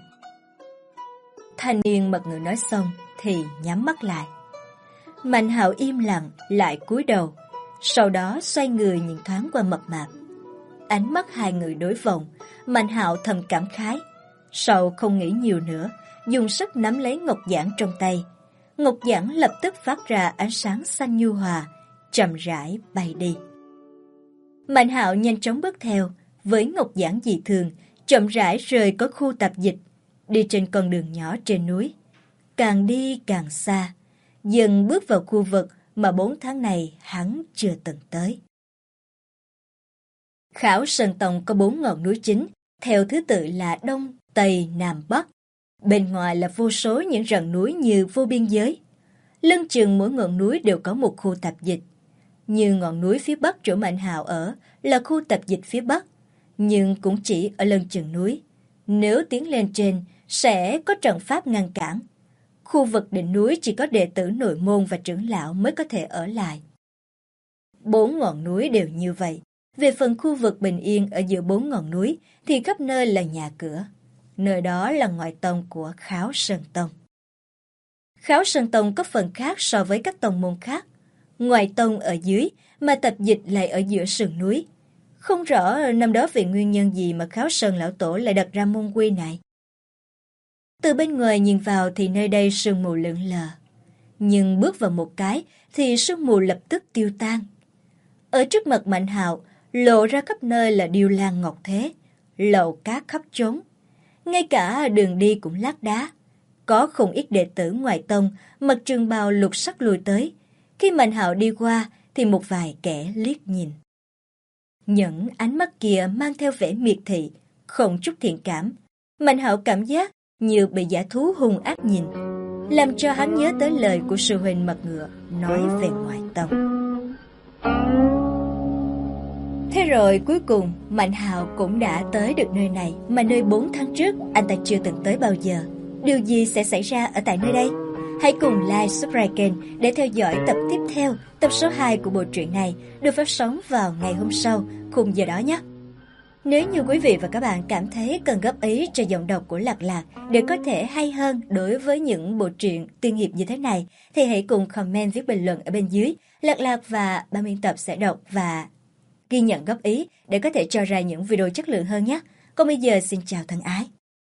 Thanh niên mặt ngựa nói xong thì nhắm mắt lại. Mạnh Hạo im lặng lại cúi đầu, sau đó xoay người nhìn thoáng qua mập mạp. Ánh mắt hai người đối vòng, Mạnh Hạo thầm cảm khái, sau không nghĩ nhiều nữa, dùng sức nắm lấy ngọc giản trong tay. Ngọc giản lập tức phát ra ánh sáng xanh nhu hòa, chậm rãi bay đi. Mạnh Hạo nhanh chóng bước theo, với ngọc giản dị thường, chậm rãi rời khỏi khu tập dịch, đi trên con đường nhỏ trên núi. Càng đi càng xa, dần bước vào khu vực mà 4 tháng này hắn chưa từng tới. Khảo Sơn Tông có 4 ngọn núi chính, theo thứ tự là Đông, Tây, Nam, Bắc. Bên ngoài là vô số những rặng núi như vô biên giới. Lưng chừng mỗi ngọn núi đều có một khu tập dịch. Như ngọn núi phía Bắc chỗ Mạnh Hạo ở là khu tập dịch phía Bắc, nhưng cũng chỉ ở lưng chừng núi. Nếu tiến lên trên, sẽ có trận pháp ngăn cản. Khu vực đỉnh núi chỉ có đệ tử nội môn và trưởng lão mới có thể ở lại. 4 ngọn núi đều như vậy. Về phần khu vực bình yên ở giữa 4 ngọn núi thì khắp nơi là nhà cửa. Nơi đó là ngoại tông của Kháo Sơn Tông. Kháo Sơn Tông có phần khác so với các tông môn khác. Ngoại tông ở dưới mà tập dịch lại ở giữa sườn núi. Không rõ năm đó vì nguyên nhân gì mà Kháo Sơn lão tổ lại đặt ra môn quy này. Từ bên ngoài nhìn vào thì nơi đây sương mù lượn lờ. Nhưng bước vào một cái thì sương mù lập tức tiêu tan. Ở trước mặt Mạnh Hạo lộ ra khắp nơi là điêu lan ngọc thế, lậu cát khắp chốn. Ngay cả đường đi cũng lát đá. Có không ít đệ tử ngoại tông mặc trường bào lục sắc lùi tới. Khi Mạnh Hạo đi qua thì một vài kẻ liếc nhìn. Những ánh mắt kia mang theo vẻ miệt thị, không chút thiện cảm. Mạnh Hạo cảm giác như bị dã thú hung ác nhìn, làm cho hắn nhớ tới lời của sư huynh mặt ngựa nói về ngoại tông. Thế rồi cuối cùng Mạnh Hạo cũng đã tới được nơi này, mà nơi 4 tháng trước anh ta chưa từng tới bao giờ. Điều gì sẽ xảy ra ở tại nơi đây? Hãy cùng like, subscribe kênh để theo dõi tập tiếp theo, tập số 2 của bộ truyện này được phát sóng vào ngày hôm sau, khung giờ đó nhé. Nếu như quý vị và các bạn cảm thấy cần góp ý cho giọng đọc của Lạc Lạc để có thể hay hơn đối với những bộ truyện tiên hiệp như thế này, thì hãy cùng comment viết bình luận ở bên dưới. Lạc Lạc và ban biên tập sẽ đọc và ghi nhận góp ý để có thể cho ra những video chất lượng hơn nhé. Còn bây giờ xin chào thân ái.